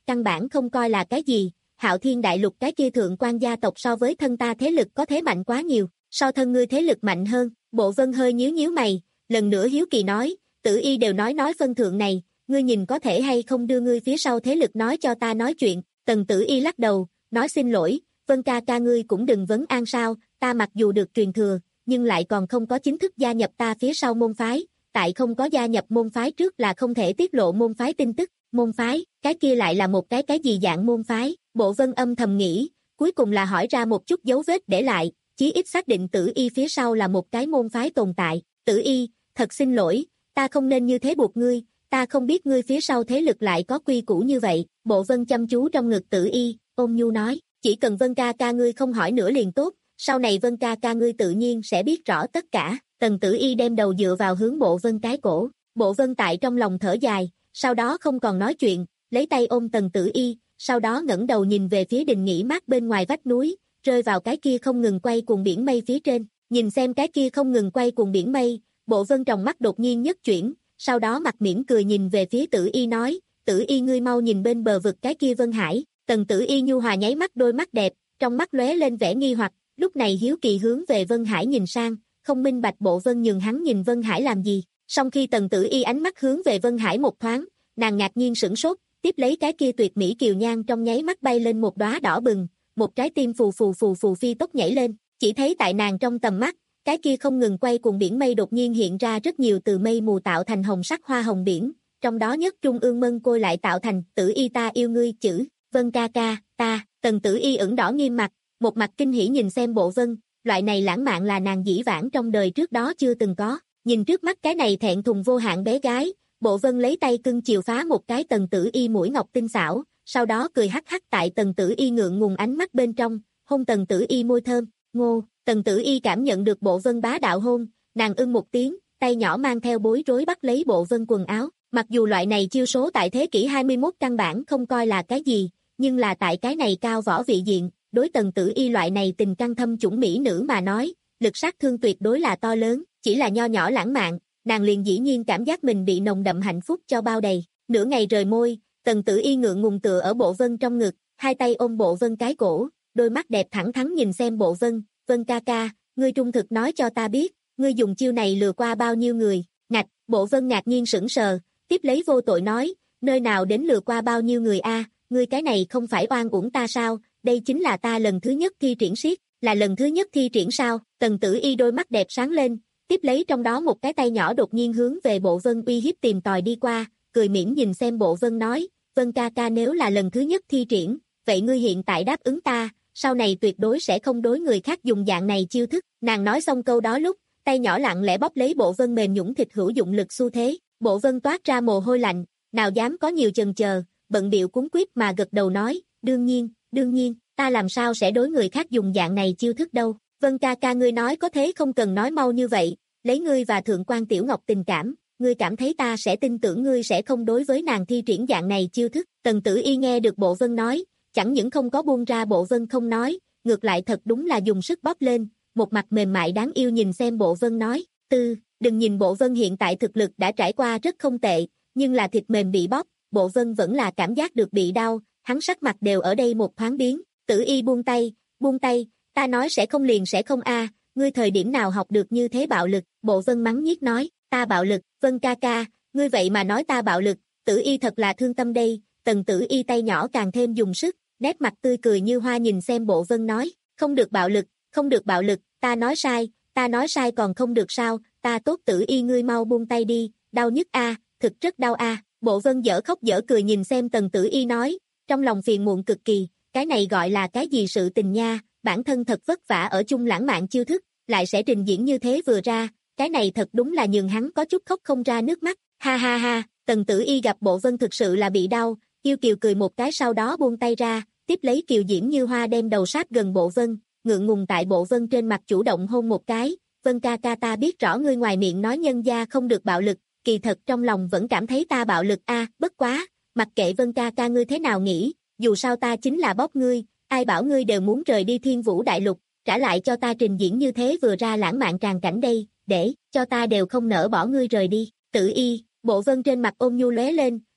căn bản không coi là cái gì, Hạo Thiên Đại Lục cái kia thượng quan gia tộc so với thân ta thế lực có thế mạnh quá nhiều, so thân ngươi thế lực mạnh hơn, Bộ Vân hơi nhíu nhíu mày, lần nữa hiếu kỳ nói, Tử Y đều nói nói phân thượng này, ngươi nhìn có thể hay không đưa ngươi phía sau thế lực nói cho ta nói chuyện, Tần Tử Y lắc đầu, nói xin lỗi, Vân ca ca ngươi cũng đừng vấn an sao, ta mặc dù được truyền thừa, nhưng lại còn không có chính thức gia nhập ta phía sau môn phái, tại không có gia nhập môn phái trước là không thể tiết lộ môn phái tin tức, môn phái, cái kia lại là một cái cái gì dạng môn phái, Bộ Vân âm thầm nghĩ, cuối cùng là hỏi ra một chút dấu vết để lại, chí ít xác định Tử Y phía sau là một cái môn phái tồn tại, Tử Y, thật xin lỗi, ta không nên như thế buộc ngươi, ta không biết ngươi phía sau thế lực lại có quy củ như vậy, Bộ Vân chăm chú trong ngực Tử Y, ôn nhu nói, chỉ cần Vân ca ca ngươi không hỏi nữa liền tốt, sau này Vân ca ca ngươi tự nhiên sẽ biết rõ tất cả, Tần Tử Y đem đầu dựa vào hướng Bộ Vân cái cổ, Bộ Vân tại trong lòng thở dài, sau đó không còn nói chuyện, lấy tay ôm Tần Tử Y, sau đó ngẩng đầu nhìn về phía đình nghỉ mát bên ngoài vách núi, rơi vào cái kia không ngừng quay cuồng biển mây phía trên, nhìn xem cái kia không ngừng quay cuồng biển mây, Bộ Vân trong mắt đột nhiên nhất chuyển, sau đó mặt mỉm cười nhìn về phía Tử Y nói, Tử Y ngươi mau nhìn bên bờ vực cái kia Vân Hải, Tần Tử Y nhu hòa nháy mắt đôi mắt đẹp, trong mắt lóe lên vẻ nghi hoặc, lúc này hiếu kỳ hướng về Vân Hải nhìn sang, không minh bạch Bộ Vân nhường hắn nhìn Vân Hải làm gì, song khi Tần Tử Y ánh mắt hướng về Vân Hải một thoáng, nàng ngạc nhiên sửng sốt, tiếp lấy cái kia tuyệt mỹ kiều nhan trong nháy mắt bay lên một đóa đỏ bừng, một trái tim phù phù phù phù phi tốc nhảy lên, chỉ thấy tại nàng trong tầm mắt, cái kia không ngừng quay cuồng biển mây đột nhiên hiện ra rất nhiều từ mây mù tạo thành hồng sắc hoa hồng biển, trong đó nhất trung ương mân côi lại tạo thành Tử Y ta yêu ngươi chữ, Vân ca ca, ta, Tần Tử Y ửng đỏ nghiêm mặt, một mặt kinh hỉ nhìn xem Bộ Vân, loại này lãng mạn là nàng dĩ vãng trong đời trước đó chưa từng có, nhìn trước mắt cái này thẹn thùng vô hạn bé gái, Bộ Vân lấy tay cưng chiều phá một cái Tần Tử Y mũi ngọc tinh xảo, sau đó cười hắc hắc tại Tần Tử Y ngượng ngùng ánh mắt bên trong, hôn Tần Tử Y môi thơm, ngô, Tần Tử Y cảm nhận được Bộ Vân bá đạo hôn, nàng ưng một tiếng, tay nhỏ mang theo bối rối bắt lấy Bộ Vân quần áo, mặc dù loại này chiêu số tại thế kỷ hai mươi mốt căn bản không coi là cái gì, nhưng là tại cái này cao võ vị diện, đối Tần Tử Y loại này tình căng thâm chủng mỹ nữ mà nói, lực sát thương tuyệt đối là to lớn, chỉ là nho nhỏ lãng mạn, nàng liền dĩ nhiên cảm giác mình bị nồng đậm hạnh phúc cho bao đầy, nửa ngày rời môi, Tần Tử Y ngượng ngùng tựa ở Bộ Vân trong ngực, hai tay ôm Bộ Vân cái cổ, đôi mắt đẹp thẳng thắn nhìn xem Bộ Vân, Vân ca ca, ngươi trung thực nói cho ta biết, ngươi dùng chiêu này lừa qua bao nhiêu người, ngạch, Bộ Vân ngạc nhiên sững sờ, tiếp lấy vô tội nói, nơi nào đến lừa qua bao nhiêu người a, ngươi cái này không phải oan uổng ta sao, đây chính là ta lần thứ nhất thi triển siết, là lần thứ nhất thi triển sao, Tần Tử Y đôi mắt đẹp sáng lên, tiếp lấy trong đó một cái tay nhỏ đột nhiên hướng về Bộ Vân uy hiếp tìm tòi đi qua, cười mỉm nhìn xem Bộ Vân nói, Vân ca ca nếu là lần thứ nhất thi triển, vậy ngươi hiện tại đáp ứng ta, sau này tuyệt đối sẽ không đối người khác dùng dạng này chiêu thức, nàng nói xong câu đó lúc, tay nhỏ lặng lẽ bóp lấy Bộ Vân mềm nhũn thịt hữu dụng lực xu thế, Bộ Vân toát ra mồ hôi lạnh, nào dám có nhiều chần chờ, bận bịu cuống quýt mà gật đầu nói, đương nhiên, đương nhiên, ta làm sao sẽ đối người khác dùng dạng này chiêu thức đâu, Vân ca ca ngươi nói có thế không cần nói mau như vậy, lấy ngươi và Thượng quan Tiểu Ngọc tình cảm, ngươi cảm thấy ta sẽ tin tưởng ngươi sẽ không đối với nàng thi triển dạng này chiêu thức, Tần Tử Y nghe được Bộ Vân nói, chẳng những không có buông ra Bộ Vân không nói, ngược lại thật đúng là dùng sức bóp lên, một mặt mềm mại đáng yêu nhìn xem Bộ Vân nói, tư, đừng nhìn Bộ Vân hiện tại thực lực đã trải qua rất không tệ, nhưng là thịt mềm bị bóp, Bộ Vân vẫn là cảm giác được bị đau, hắn sắc mặt đều ở đây một thoáng biến, Tử Y buông tay, buông tay, ta nói sẽ không liền sẽ không a, ngươi thời điểm nào học được như thế bạo lực, Bộ Vân mắng nhiếc nói, ta bạo lực, Vân ca ca, ngươi vậy mà nói ta bạo lực, Tử Y thật là thương tâm đây, Tần Tử Y tay nhỏ càng thêm dùng sức, nét mặt tươi cười như hoa nhìn xem Bộ Vân nói, không được bạo lực, không được bạo lực, ta nói sai, ta nói sai còn không được sao, ta tốt Tử Y ngươi mau buông tay đi, đau nhức a, thực rất đau a, Bộ Vân dở khóc dở cười nhìn xem Tần Tử Y nói, trong lòng phiền muộn cực kỳ, cái này gọi là cái gì sự tình nha, bản thân thật vất vả ở chung lãng mạn chiêu thức, lại sẽ trình diễn như thế vừa ra, cái này thật đúng là nhường hắn có chút khóc không ra nước mắt, ha ha ha, Tần Tử Y gặp Bộ Vân thực sự là bị đau, yêu kiều cười một cái sau đó buông tay ra, tiếp lấy kiều diễm như hoa đem đầu sát gần Bộ Vân, ngượng ngùng tại Bộ Vân trên mặt chủ động hôn một cái, Vân ca ca ta biết rõ ngươi ngoài miệng nói nhân gia không được bạo lực, kỳ thật trong lòng vẫn cảm thấy ta bạo lực a, bất quá, mặc kệ Vân ca ca ngươi thế nào nghĩ, dù sao ta chính là bóp ngươi, ai bảo ngươi đều muốn rời đi Thiên Vũ Đại Lục, trả lại cho ta trình diễn như thế vừa ra lãng mạn tràn cảnh đây, để cho ta đều không nỡ bỏ ngươi rời đi, Tử Y, Bộ Vân trên mặt ôn nhu lóe lên,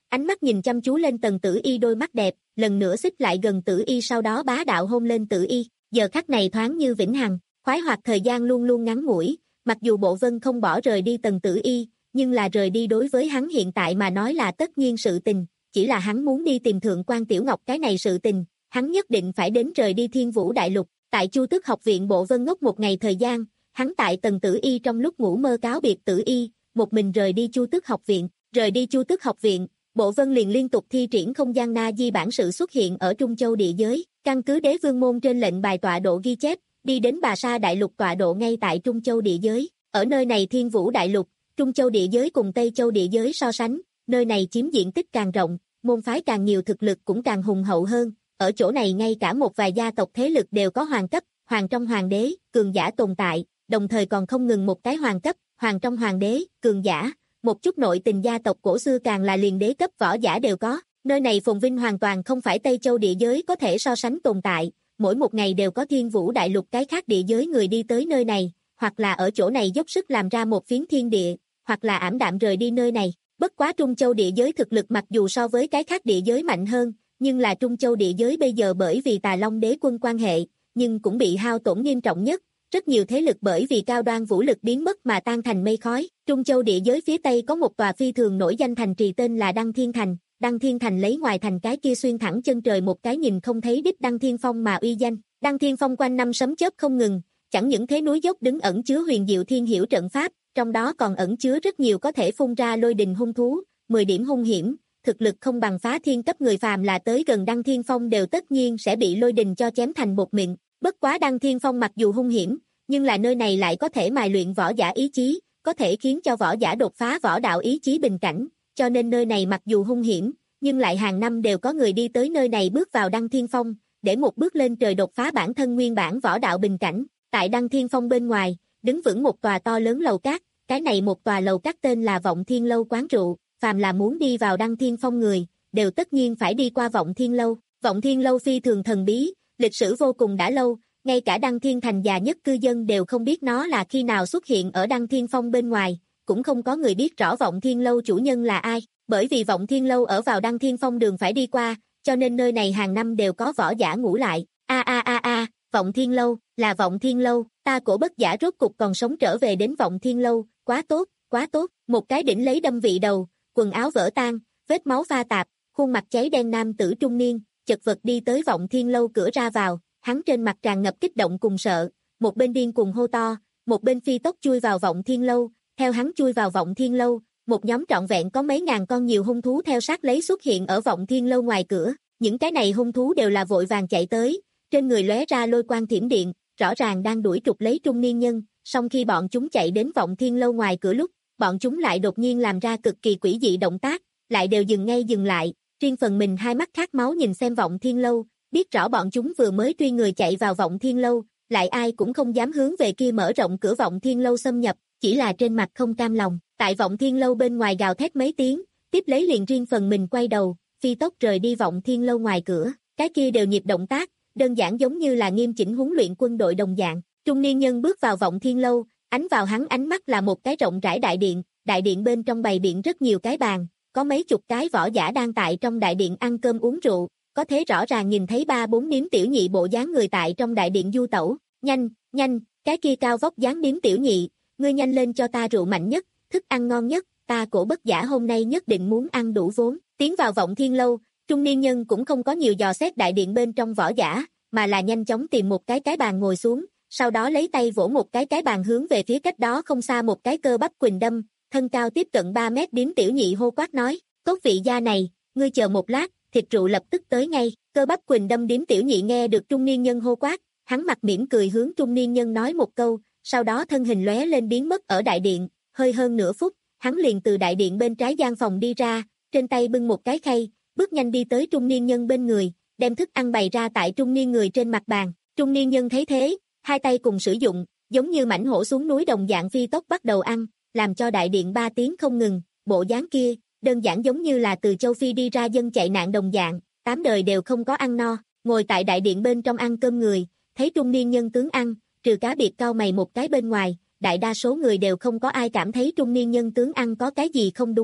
ánh mắt nhìn chăm chú lên Tần Tử Y đôi mắt đẹp, lần nữa xích lại gần Tử Y sau đó bá đạo hôn lên Tử Y, giờ khắc này thoáng như vĩnh hằng, khoái hoạt thời gian luôn luôn ngắn ngủi, mặc dù Bộ Vân không bỏ rời đi Tần Tử Y, nhưng là rời đi đối với hắn hiện tại mà nói là tất nhiên sự tình, chỉ là hắn muốn đi tìm Thượng quan Tiểu Ngọc cái này sự tình, hắn nhất định phải đến rời đi Thiên Vũ Đại Lục, tại Chu Tước học viện Bộ Vân ngốc một ngày thời gian, hắn tại Tần Tử Y trong lúc ngủ mơ cáo biệt Tử Y, một mình rời đi Chu Tước học viện, rời đi Chu Tước học viện, Bộ Vân liền liên tục thi triển không gian na di bản sự xuất hiện ở Trung Châu địa giới, căn cứ đế vương môn trên lệnh bài tọa độ ghi chép, đi đến Bà Sa Đại Lục tọa độ ngay tại Trung Châu địa giới, ở nơi này Thiên Vũ Đại Lục, Trung Châu địa giới cùng Tây Châu địa giới so sánh, nơi này chiếm diện tích càng rộng, môn phái càng nhiều thực lực cũng càng hùng hậu hơn, ở chỗ này ngay cả một vài gia tộc thế lực đều có hoàng cấp, hoàng trong hoàng đế, cường giả tồn tại, đồng thời còn không ngừng một cái hoàng cấp, hoàng trong hoàng đế, cường giả, một chút nội tình gia tộc cổ xưa càng là liền đế cấp võ giả đều có, nơi này phồn vinh hoàn toàn không phải Tây Châu địa giới có thể so sánh tồn tại, mỗi một ngày đều có Thiên Vũ Đại Lục cái khác địa giới người đi tới nơi này, hoặc là ở chỗ này dốc sức làm ra một phiến thiên địa, hoặc là ảm đạm rời đi nơi này. Bất quá Trung Châu địa giới thực lực mặc dù so với cái khác địa giới mạnh hơn, nhưng là Trung Châu địa giới bây giờ bởi vì Tà Long đế quân quan hệ, nhưng cũng bị hao tổn nghiêm trọng nhất, rất nhiều thế lực bởi vì cao đoan vũ lực biến mất mà tan thành mây khói. Trung Châu địa giới phía Tây có một tòa phi thường nổi danh thành trì tên là Đăng Thiên Thành, Đăng Thiên Thành lấy ngoài thành cái kia xuyên thẳng chân trời một cái nhìn không thấy đích Đăng Thiên Phong mà uy danh. Đăng Thiên Phong quanh năm sấm chớp không ngừng, chẳng những thế núi dốc đứng ẩn chứa huyền diệu thiên hiểu trận pháp, trong đó còn ẩn chứa rất nhiều có thể phun ra lôi đình hung thú, mười điểm hung hiểm, thực lực không bằng phá thiên cấp người phàm là tới gần Đăng Thiên Phong đều tất nhiên sẽ bị lôi đình cho chém thành bột mịn. Bất quá Đăng Thiên Phong mặc dù hung hiểm, nhưng là nơi này lại có thể mài luyện võ giả ý chí, có thể khiến cho võ giả đột phá võ đạo ý chí bình cảnh, cho nên nơi này mặc dù hung hiểm, nhưng lại hàng năm đều có người đi tới nơi này bước vào Đăng Thiên Phong, để một bước lên trời đột phá bản thân nguyên bản võ đạo bình cảnh. Tại Đăng Thiên Phong bên ngoài, đứng vững một tòa to lớn lầu cát, cái này một tòa lầu cát tên là Vọng Thiên Lâu quán rượu, phàm là muốn đi vào Đăng Thiên Phong người, đều tất nhiên phải đi qua Vọng Thiên Lâu. Vọng Thiên Lâu phi thường thần bí, lịch sử vô cùng đã lâu, ngay cả Đăng Thiên Thành già nhất cư dân đều không biết nó là khi nào xuất hiện ở Đăng Thiên Phong bên ngoài, cũng không có người biết rõ Vọng Thiên Lâu chủ nhân là ai, bởi vì Vọng Thiên Lâu ở vào Đăng Thiên Phong đường phải đi qua, cho nên nơi này hàng năm đều có võ giả ngủ lại. A a a a, Vọng Thiên Lâu, là Vọng Thiên Lâu, ta Cổ Bất Giả rốt cục còn sống trở về đến Vọng Thiên Lâu, quá tốt, quá tốt, một cái đỉnh lấy đâm vị đầu, quần áo vỡ tan, vết máu pha tạp, khuôn mặt cháy đen nam tử trung niên, chật vật đi tới Vọng Thiên Lâu cửa ra vào, hắn trên mặt tràn ngập kích động cùng sợ, một bên điên cuồng hô to, một bên phi tốc chui vào Vọng Thiên Lâu, theo hắn chui vào Vọng Thiên Lâu, một nhóm trọn vẹn có mấy ngàn con nhiều hung thú theo sát lấy xuất hiện ở Vọng Thiên Lâu ngoài cửa, những cái này hung thú đều là vội vàng chạy tới, trên người lóe ra lôi quang thiểm điện, rõ ràng đang đuổi trục lấy trung niên nhân, song khi bọn chúng chạy đến Vọng Thiên Lâu ngoài cửa lúc, bọn chúng lại đột nhiên làm ra cực kỳ quỷ dị động tác, lại đều dừng ngay dừng lại, riêng phần mình hai mắt khát máu nhìn xem Vọng Thiên Lâu, biết rõ bọn chúng vừa mới truy người chạy vào Vọng Thiên Lâu, lại ai cũng không dám hướng về kia mở rộng cửa Vọng Thiên Lâu xâm nhập, chỉ là trên mặt không cam lòng, tại Vọng Thiên Lâu bên ngoài gào thét mấy tiếng, tiếp lấy liền riêng phần mình quay đầu, phi tốc rời đi Vọng Thiên Lâu ngoài cửa, cái kia đều nhịp động tác, đơn giản giống như là nghiêm chỉnh huấn luyện quân đội đồng dạng. Trung niên nhân bước vào Vọng Thiên Lâu, ánh vào hắn ánh mắt là một cái rộng rãi đại điện, đại điện bên trong bày biện rất nhiều cái bàn, có mấy chục cái võ giả đang tại trong đại điện ăn cơm uống rượu, có thể rõ ràng nhìn thấy ba bốn điếm tiểu nhị bộ dáng người tại trong đại điện du tẩu. Nhanh, nhanh, cái kia cao vóc dáng điếm tiểu nhị, ngươi nhanh lên cho ta rượu mạnh nhất, thức ăn ngon nhất, ta Cổ Bất Giả hôm nay nhất định muốn ăn đủ vốn. Tiến vào Vọng Thiên Lâu, trung niên nhân cũng không có nhiều dò xét đại điện bên trong võ giả, mà là nhanh chóng tìm một cái cái bàn ngồi xuống, sau đó lấy tay vỗ một cái cái bàn hướng về phía cách đó không xa một cái cơ bắp quỳnh đâm, thân cao tiếp cận ba mét điếm tiểu nhị hô quát nói, tốt vị gia này, ngươi chờ một lát, thịt rượu lập tức tới ngay. Cơ bắp quỳnh đâm điếm tiểu nhị nghe được trung niên nhân hô quát, hắn mặt mỉm cười hướng trung niên nhân nói một câu, sau đó thân hình lóe lên biến mất ở đại điện, hơi hơn nửa phút, hắn liền từ đại điện bên trái gian phòng đi ra, trên tay bưng một cái khay, bước nhanh đi tới trung niên nhân bên người, đem thức ăn bày ra tại trung niên người trên mặt bàn. Trung niên nhân thấy thế, hai tay cùng sử dụng, giống như mãnh hổ xuống núi đồng dạng phi tốc bắt đầu ăn, làm cho đại điện ba tiếng không ngừng, bộ dáng kia, đơn giản giống như là từ châu Phi đi ra dân chạy nạn đồng dạng, tám đời đều không có ăn no, ngồi tại đại điện bên trong ăn cơm người, thấy trung niên nhân tướng ăn, trừ cá biệt cau mày một cái bên ngoài, đại đa số người đều không có ai cảm thấy trung niên nhân tướng ăn có cái gì không đúng,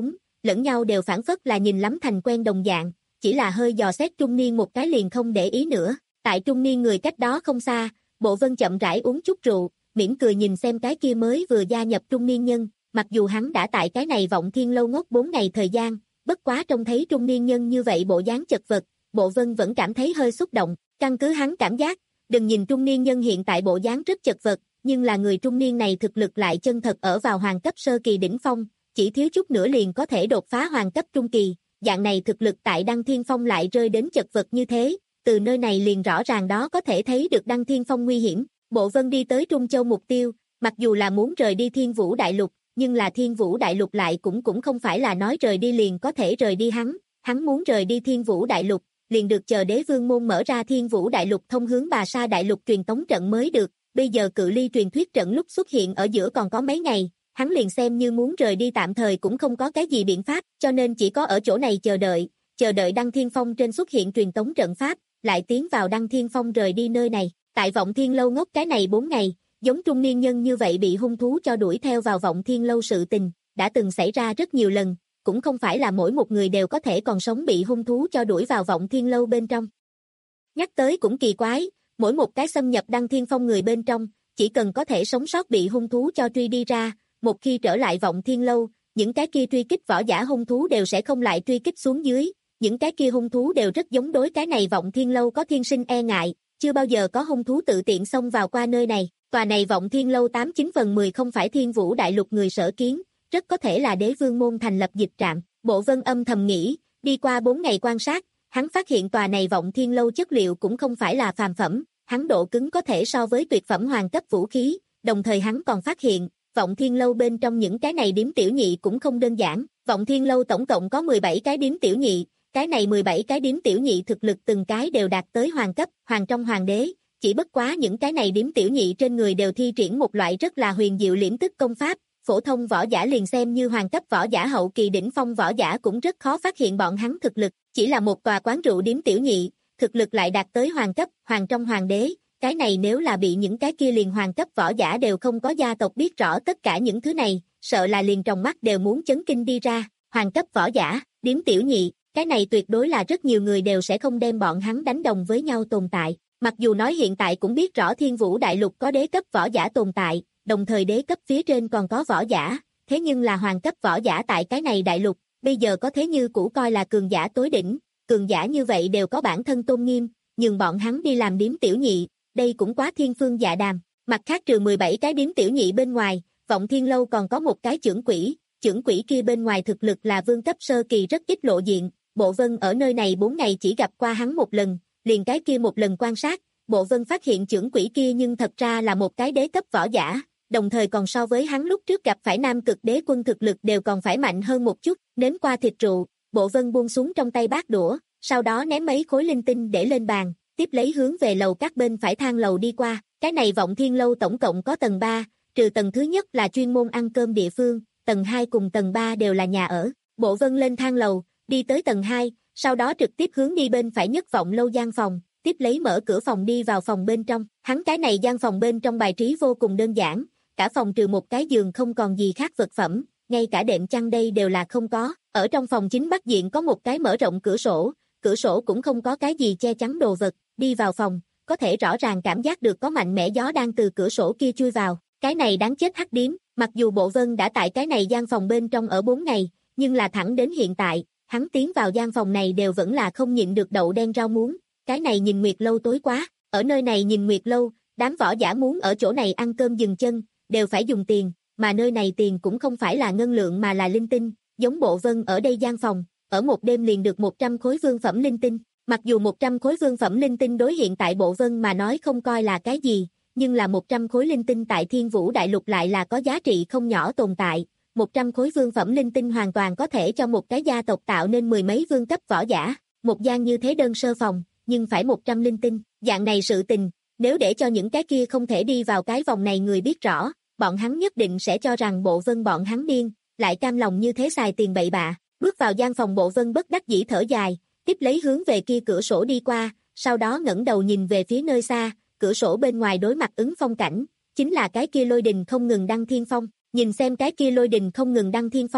lẫn nhau đều phản phất là nhìn lắm thành quen đồng dạng, chỉ là hơi dò xét trung niên một cái liền không để ý nữa. Tại trung niên người cách đó không xa, Bộ Vân chậm rãi uống chút rượu, mỉm cười nhìn xem cái kia mới vừa gia nhập trung niên nhân, mặc dù hắn đã tại cái này Vọng Thiên lâu ngốc bốn ngày thời gian, bất quá trông thấy trung niên nhân như vậy bộ dáng chật vật, Bộ Vân vẫn cảm thấy hơi xúc động, căn cứ hắn cảm giác, đừng nhìn trung niên nhân hiện tại bộ dáng rất chật vật, nhưng là người trung niên này thực lực lại chân thật ở vào hoàng cấp sơ kỳ đỉnh phong, chỉ thiếu chút nữa liền có thể đột phá hoàng cấp trung kỳ, dạng này thực lực tại Đăng Thiên Phong lại rơi đến chật vật như thế, từ nơi này liền rõ ràng đó có thể thấy được Đăng Thiên Phong nguy hiểm. Bộ Vân đi tới Trung Châu mục tiêu, mặc dù là muốn rời đi Thiên Vũ Đại Lục, nhưng là Thiên Vũ Đại Lục lại cũng cũng không phải là nói rời đi liền có thể rời đi hắn, hắn muốn rời đi Thiên Vũ Đại Lục, liền được chờ Đế Vương môn mở ra Thiên Vũ Đại Lục thông hướng Bà Sa Đại Lục truyền tống trận mới được, bây giờ cự ly truyền thuyết trận lúc xuất hiện ở giữa còn có mấy ngày, hắn liền xem như muốn rời đi tạm thời cũng không có cái gì biện pháp, cho nên chỉ có ở chỗ này chờ đợi, chờ đợi Đăng Thiên Phong trên xuất hiện truyền tống trận pháp, lại tiến vào Đăng Thiên Phong rời đi nơi này. Tại Vọng Thiên lâu ngốc cái này bốn ngày, giống trung niên nhân như vậy bị hung thú cho đuổi theo vào Vọng Thiên lâu sự tình, đã từng xảy ra rất nhiều lần, cũng không phải là mỗi một người đều có thể còn sống bị hung thú cho đuổi vào Vọng Thiên lâu bên trong. Nhắc tới cũng kỳ quái, mỗi một cái xâm nhập Đăng Thiên Phong người bên trong, chỉ cần có thể sống sót bị hung thú cho truy đi ra, một khi trở lại Vọng Thiên lâu, những cái kia truy kích võ giả hung thú đều sẽ không lại truy kích xuống dưới, những cái kia hung thú đều rất giống đối cái này Vọng Thiên lâu có thiên sinh e ngại, chưa bao giờ có hung thú tự tiện xông vào qua nơi này. Tòa này Vọng Thiên lâu tám chín phần mười không phải Thiên Vũ Đại Lục người sở kiến, rất có thể là Đế Vương môn thành lập dịch trạm. Bộ Vân âm thầm nghĩ, đi qua bốn ngày quan sát, hắn phát hiện tòa này Vọng Thiên lâu chất liệu cũng không phải là phàm phẩm, hắn độ cứng có thể so với tuyệt phẩm hoàng cấp vũ khí, đồng thời hắn còn phát hiện, Vọng Thiên lâu bên trong những cái này điếm tiểu nhị cũng không đơn giản. Vọng Thiên lâu tổng cộng có mười bảy cái điếm tiểu nhị, cái này mười bảy cái điếm tiểu nhị thực lực từng cái đều đạt tới hoàng cấp, hoàng trong hoàng đế, chỉ bất quá những cái này điếm tiểu nhị trên người đều thi triển một loại rất là huyền diệu liễm tức công pháp, phổ thông võ giả liền xem như hoàng cấp võ giả hậu kỳ đỉnh phong võ giả cũng rất khó phát hiện bọn hắn thực lực, chỉ là một tòa quán rượu điếm tiểu nhị, thực lực lại đạt tới hoàng cấp, hoàng trong hoàng đế, cái này nếu là bị những cái kia liền hoàng cấp võ giả đều không có gia tộc biết rõ tất cả những thứ này, sợ là liền trong mắt đều muốn chấn kinh đi ra, hoàng cấp võ giả, điếm tiểu nhị, cái này tuyệt đối là rất nhiều người đều sẽ không đem bọn hắn đánh đồng với nhau tồn tại. Mặc dù nói hiện tại cũng biết rõ Thiên Vũ Đại Lục có đế cấp võ giả tồn tại, đồng thời đế cấp phía trên còn có võ giả, thế nhưng là hoàng cấp võ giả tại cái này đại lục, bây giờ có thế như cũ coi là cường giả tối đỉnh, cường giả như vậy đều có bản thân tôn nghiêm, nhưng bọn hắn đi làm điếm tiểu nhị, đây cũng quá thiên phương dạ đàm. Mặt khác trừ mười bảy cái điếm tiểu nhị bên ngoài, Vọng Thiên lâu còn có một cái chưởng quỷ, chưởng quỷ kia bên ngoài thực lực là vương cấp sơ kỳ rất ít lộ diện, Bộ Vân ở nơi này bốn ngày chỉ gặp qua hắn một lần, liền cái kia một lần quan sát, Bộ Vân phát hiện chưởng quỷ kia nhưng thật ra là một cái đế cấp võ giả, đồng thời còn so với hắn lúc trước gặp phải Nam Cực Đế quân thực lực đều còn phải mạnh hơn một chút. Nếm qua thịt rượu, Bộ Vân buông xuống trong tay bát đũa, sau đó ném mấy khối linh tinh để lên bàn, tiếp lấy hướng về lầu các bên phải thang lầu đi qua. Cái này Vọng Thiên lâu tổng cộng có tầng ba, trừ tầng thứ nhất là chuyên môn ăn cơm địa phương, tầng hai cùng tầng ba đều là nhà ở. Bộ Vân lên thang lầu, đi tới tầng hai, sau đó trực tiếp hướng đi bên phải nhất Vọng lâu gian phòng, tiếp lấy mở cửa phòng đi vào phòng bên trong. Hắn cái này gian phòng bên trong bài trí vô cùng đơn giản, cả phòng trừ một cái giường không còn gì khác vật phẩm, ngay cả đệm chăn đây đều là không có. Ở trong phòng chính bắc diện có một cái mở rộng cửa sổ, cửa sổ cũng không có cái gì che chắn đồ vật, đi vào phòng, có thể rõ ràng cảm giác được có mạnh mẽ gió đang từ cửa sổ kia chui vào. Cái này đáng chết hắc điếm, mặc dù Bộ Vân đã tại cái này gian phòng bên trong ở bốn ngày, nhưng là thẳng đến hiện tại, hắn tiến vào gian phòng này đều vẫn là không nhịn được đậu đen rau muống. Cái này nhìn Nguyệt lâu tối quá, ở nơi này nhìn Nguyệt lâu, đám võ giả muốn ở chỗ này ăn cơm dừng chân, đều phải dùng tiền, mà nơi này tiền cũng không phải là ngân lượng mà là linh tinh, giống Bộ Vân ở đây gian phòng, ở một đêm liền được một trăm khối vương phẩm linh tinh. Mặc dù một trăm khối vương phẩm linh tinh đối hiện tại Bộ Vân mà nói không coi là cái gì, nhưng là một trăm khối linh tinh tại Thiên Vũ Đại Lục lại là có giá trị không nhỏ tồn tại. một trăm khối vương phẩm linh tinh hoàn toàn có thể cho một cái gia tộc tạo nên mười mấy vương cấp võ giả. Một gian như thế đơn sơ phòng, nhưng phải một trăm linh tinh. Dạng này sự tình, nếu để cho những cái kia không thể đi vào cái vòng này người biết rõ, bọn hắn nhất định sẽ cho rằng Bộ Vân bọn hắn điên, lại cam lòng như thế xài tiền bậy bạ. Bước vào gian phòng, Bộ Vân bất đắc dĩ thở dài, tiếp lấy hướng về kia cửa sổ đi qua, sau đó ngẩng đầu nhìn về phía nơi xa, cửa sổ bên ngoài đối mặt ứng phong cảnh, chính là cái kia lôi đình không ngừng đăng thiên phong. Nhìn xem cái kia lôi đình không ngừng đăng thiên phong,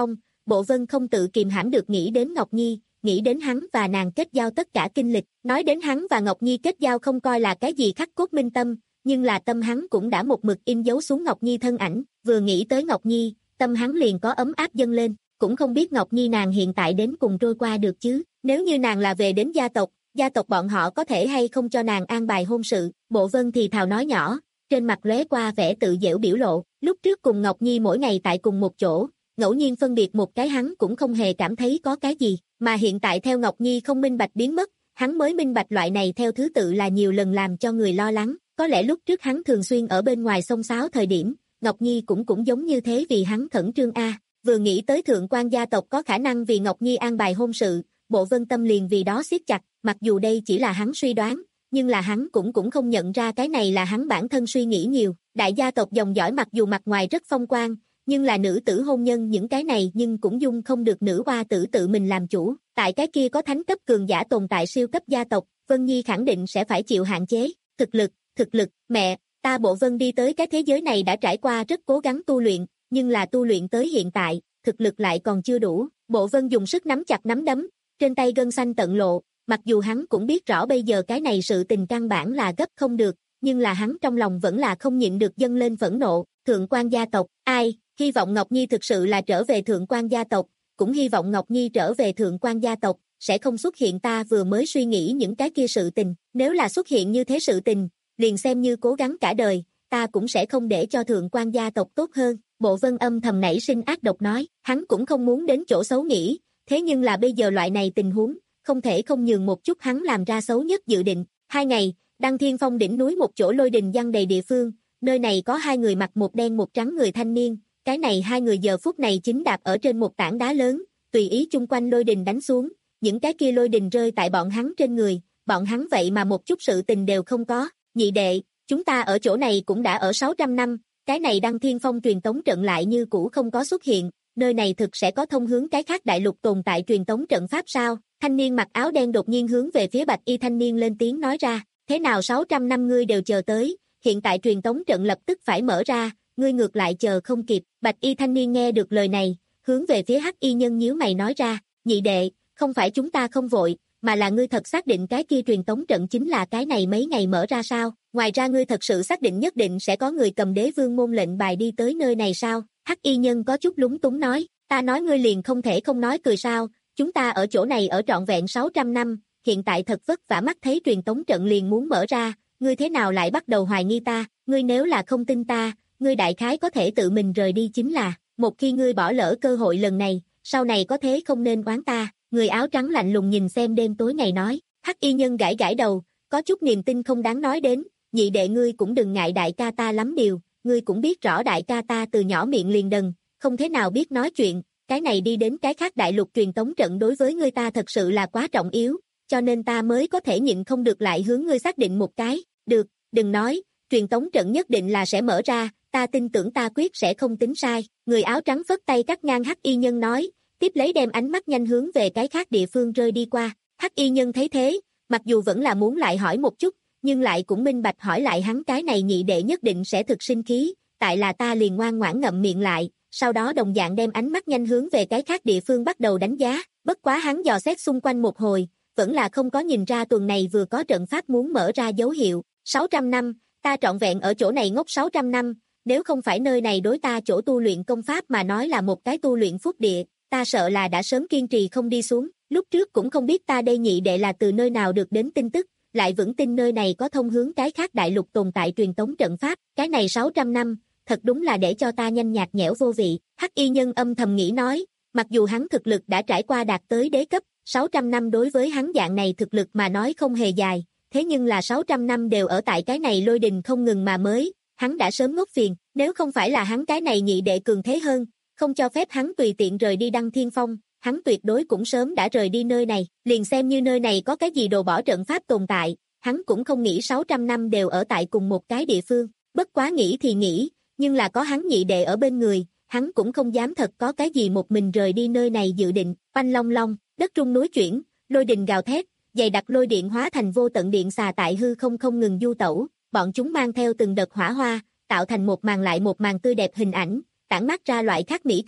Bộ Vân không tự kìm hãm được nghĩ đến Ngọc Nhi, nghĩ đến hắn và nàng kết giao tất cả kinh lịch. Nói đến hắn và Ngọc Nhi kết giao không coi là cái gì khắc cốt minh tâm, nhưng là tâm hắn cũng đã một mực in dấu xuống Ngọc Nhi thân ảnh. Vừa nghĩ tới Ngọc Nhi, tâm hắn liền có ấm áp dâng lên. Cũng không biết Ngọc Nhi nàng hiện tại đến cùng trôi qua được chứ. Nếu như nàng là về đến gia tộc, gia tộc bọn họ có thể hay không cho nàng an bài hôn sự. Bộ Vân thì thào nói nhỏ, trên mặt lóe qua vẻ tự giễu biểu lộ. Lúc trước cùng Ngọc Nhi mỗi ngày tại cùng một chỗ, ngẫu nhiên phân biệt một cái hắn cũng không hề cảm thấy có cái gì. Mà hiện tại theo Ngọc Nhi không minh bạch biến mất, hắn mới minh bạch loại này theo thứ tự là nhiều lần làm cho người lo lắng. Có lẽ lúc trước hắn thường xuyên ở bên ngoài xông xáo thời điểm, Ngọc Nhi cũng cũng giống như thế vì hắn khẩn trương a. Vừa nghĩ tới thượng quan gia tộc có khả năng vì Ngọc Nhi an bài hôn sự, Bộ Vân tâm liền vì đó siết chặt, mặc dù đây chỉ là hắn suy đoán, nhưng là hắn cũng cũng không nhận ra cái này là hắn bản thân suy nghĩ nhiều. Đại gia tộc dòng dõi mặc dù mặt ngoài rất phong quang, nhưng là nữ tử hôn nhân những cái này nhưng cũng dung không được nữ hoa tử tự mình làm chủ. Tại cái kia có thánh cấp cường giả tồn tại siêu cấp gia tộc, Vân Nhi khẳng định sẽ phải chịu hạn chế. Thực lực, thực lực, mẹ, ta Bộ Vân đi tới cái thế giới này đã trải qua rất cố gắng tu luyện, nhưng là tu luyện tới hiện tại, thực lực lại còn chưa đủ. Bộ Vân dùng sức nắm chặt nắm đấm, trên tay gân xanh tận lộ, mặc dù hắn cũng biết rõ bây giờ cái này sự tình căn bản là gấp không được, nhưng là hắn trong lòng vẫn là không nhịn được dâng lên phẫn nộ. Thượng quan gia tộc, ai, hy vọng Ngọc Nhi thực sự là trở về thượng quan gia tộc, cũng hy vọng Ngọc Nhi trở về thượng quan gia tộc, sẽ không xuất hiện ta vừa mới suy nghĩ những cái kia sự tình. Nếu là xuất hiện như thế sự tình, liền xem như cố gắng cả đời, ta cũng sẽ không để cho thượng quan gia tộc tốt hơn. Bộ Vân âm thầm nảy sinh ác độc nói, hắn cũng không muốn đến chỗ xấu nghĩ, thế nhưng là bây giờ loại này tình huống, không thể không nhường một chút hắn làm ra xấu nhất dự định. Hai ngày, Đăng Thiên Phong đỉnh núi một chỗ lôi đình giăng đầy địa phương, nơi này có hai người mặc một đen một trắng người thanh niên, cái này hai người giờ phút này chính đạp ở trên một tảng đá lớn, tùy ý chung quanh lôi đình đánh xuống, những cái kia lôi đình rơi tại bọn hắn trên người, bọn hắn vậy mà một chút sự tình đều không có. Nhị đệ, chúng ta ở chỗ này cũng đã ở sáu trăm năm, cái này Đăng Thiên Phong truyền tống trận lại như cũ không có xuất hiện, nơi này thực sẽ có thông hướng cái khác đại lục tồn tại truyền tống trận pháp sao? Thanh niên mặc áo đen đột nhiên hướng về phía bạch y thanh niên lên tiếng nói ra, thế nào sáu trăm năm ngươi đều chờ tới, hiện tại truyền tống trận lập tức phải mở ra, ngươi ngược lại chờ không kịp. Bạch y thanh niên nghe được lời này, hướng về phía hắc y nhân nhíu mày nói ra, nhị đệ, không phải chúng ta không vội, mà là ngươi thật xác định cái kia truyền tống trận chính là cái này mấy ngày mở ra sao? Ngoài ra ngươi thật sự xác định nhất định sẽ có người cầm đế vương môn lệnh bài đi tới nơi này sao? Hắc y nhân có chút lúng túng nói, ta nói ngươi liền không thể không nói cười sao, chúng ta ở chỗ này ở trọn vẹn sáu trăm năm, hiện tại thật vất vả mắt thấy truyền tống trận liền muốn mở ra, ngươi thế nào lại bắt đầu hoài nghi ta? Ngươi nếu là không tin ta, ngươi đại khái có thể tự mình rời đi chính là, một khi ngươi bỏ lỡ cơ hội lần này, sau này có thế không nên oán ta. Người áo trắng lạnh lùng nhìn xem đêm tối ngày nói, hắc y nhân gãi gãi đầu, có chút niềm tin không đáng nói đến, nhị đệ ngươi cũng đừng ngại đại ca ta lắm điều, ngươi cũng biết rõ đại ca ta từ nhỏ miệng liền đần, không thế nào biết nói chuyện, cái này đi đến cái khác đại lục truyền tống trận đối với ngươi ta thật sự là quá trọng yếu, cho nên ta mới có thể nhịn không được lại hướng ngươi xác định một cái, được, đừng nói, truyền tống trận nhất định là sẽ mở ra, ta tin tưởng ta quyết sẽ không tính sai. Người áo trắng phất tay cắt ngang hắc y nhân nói, tiếp lấy đem ánh mắt nhanh hướng về cái khác địa phương rơi đi qua. Hắc y nhân thấy thế, mặc dù vẫn là muốn lại hỏi một chút, nhưng lại cũng minh bạch hỏi lại hắn cái này nhị đệ nhất định sẽ thực sinh khí, tại là ta liền ngoan ngoãn ngậm miệng lại, sau đó đồng dạng đem ánh mắt nhanh hướng về cái khác địa phương bắt đầu đánh giá, bất quá hắn dò xét xung quanh một hồi, vẫn là không có nhìn ra tuần này vừa có trận pháp muốn mở ra dấu hiệu. sáu trăm năm, ta trọn vẹn ở chỗ này ngốc sáu trăm năm, nếu không phải nơi này đối ta chỗ tu luyện công pháp mà nói là một cái tu luyện phúc địa, ta sợ là đã sớm kiên trì không đi xuống, lúc trước cũng không biết ta đây nhị đệ là từ nơi nào được đến tin tức, lại vững tin nơi này có thông hướng cái khác đại lục tồn tại truyền tống trận pháp, cái này sáu trăm năm, thật đúng là để cho ta nhanh nhạt nhẽo vô vị. Hắc y nhân âm thầm nghĩ nói, mặc dù hắn thực lực đã trải qua đạt tới đế cấp, sáu trăm năm đối với hắn dạng này thực lực mà nói không hề dài, thế nhưng là sáu trăm năm đều ở tại cái này lôi đình không ngừng mà mới, hắn đã sớm ngốc phiền, nếu không phải là hắn cái này nhị đệ cường thế hơn, không cho phép hắn tùy tiện rời đi Đăng Thiên Phong, hắn tuyệt đối cũng sớm đã rời đi nơi này, liền xem như nơi này có cái gì đồ bỏ trận pháp tồn tại, hắn cũng không nghĩ sáu trăm năm đều ở tại cùng một cái địa phương, bất quá nghĩ thì nghĩ, nhưng là có hắn nhị đệ ở bên người, hắn cũng không dám thật có cái gì một mình rời đi nơi này dự định. Oanh long long, đất rung núi chuyển, lôi đình gào thét, dày đặc lôi điện hóa thành vô tận điện xà tại hư không không ngừng du tẩu, bọn chúng mang theo từng đợt hỏa hoa, tạo thành một màn lại một màn tươi đẹp hình ảnh, tản mát ra loại khác mỹ cảm.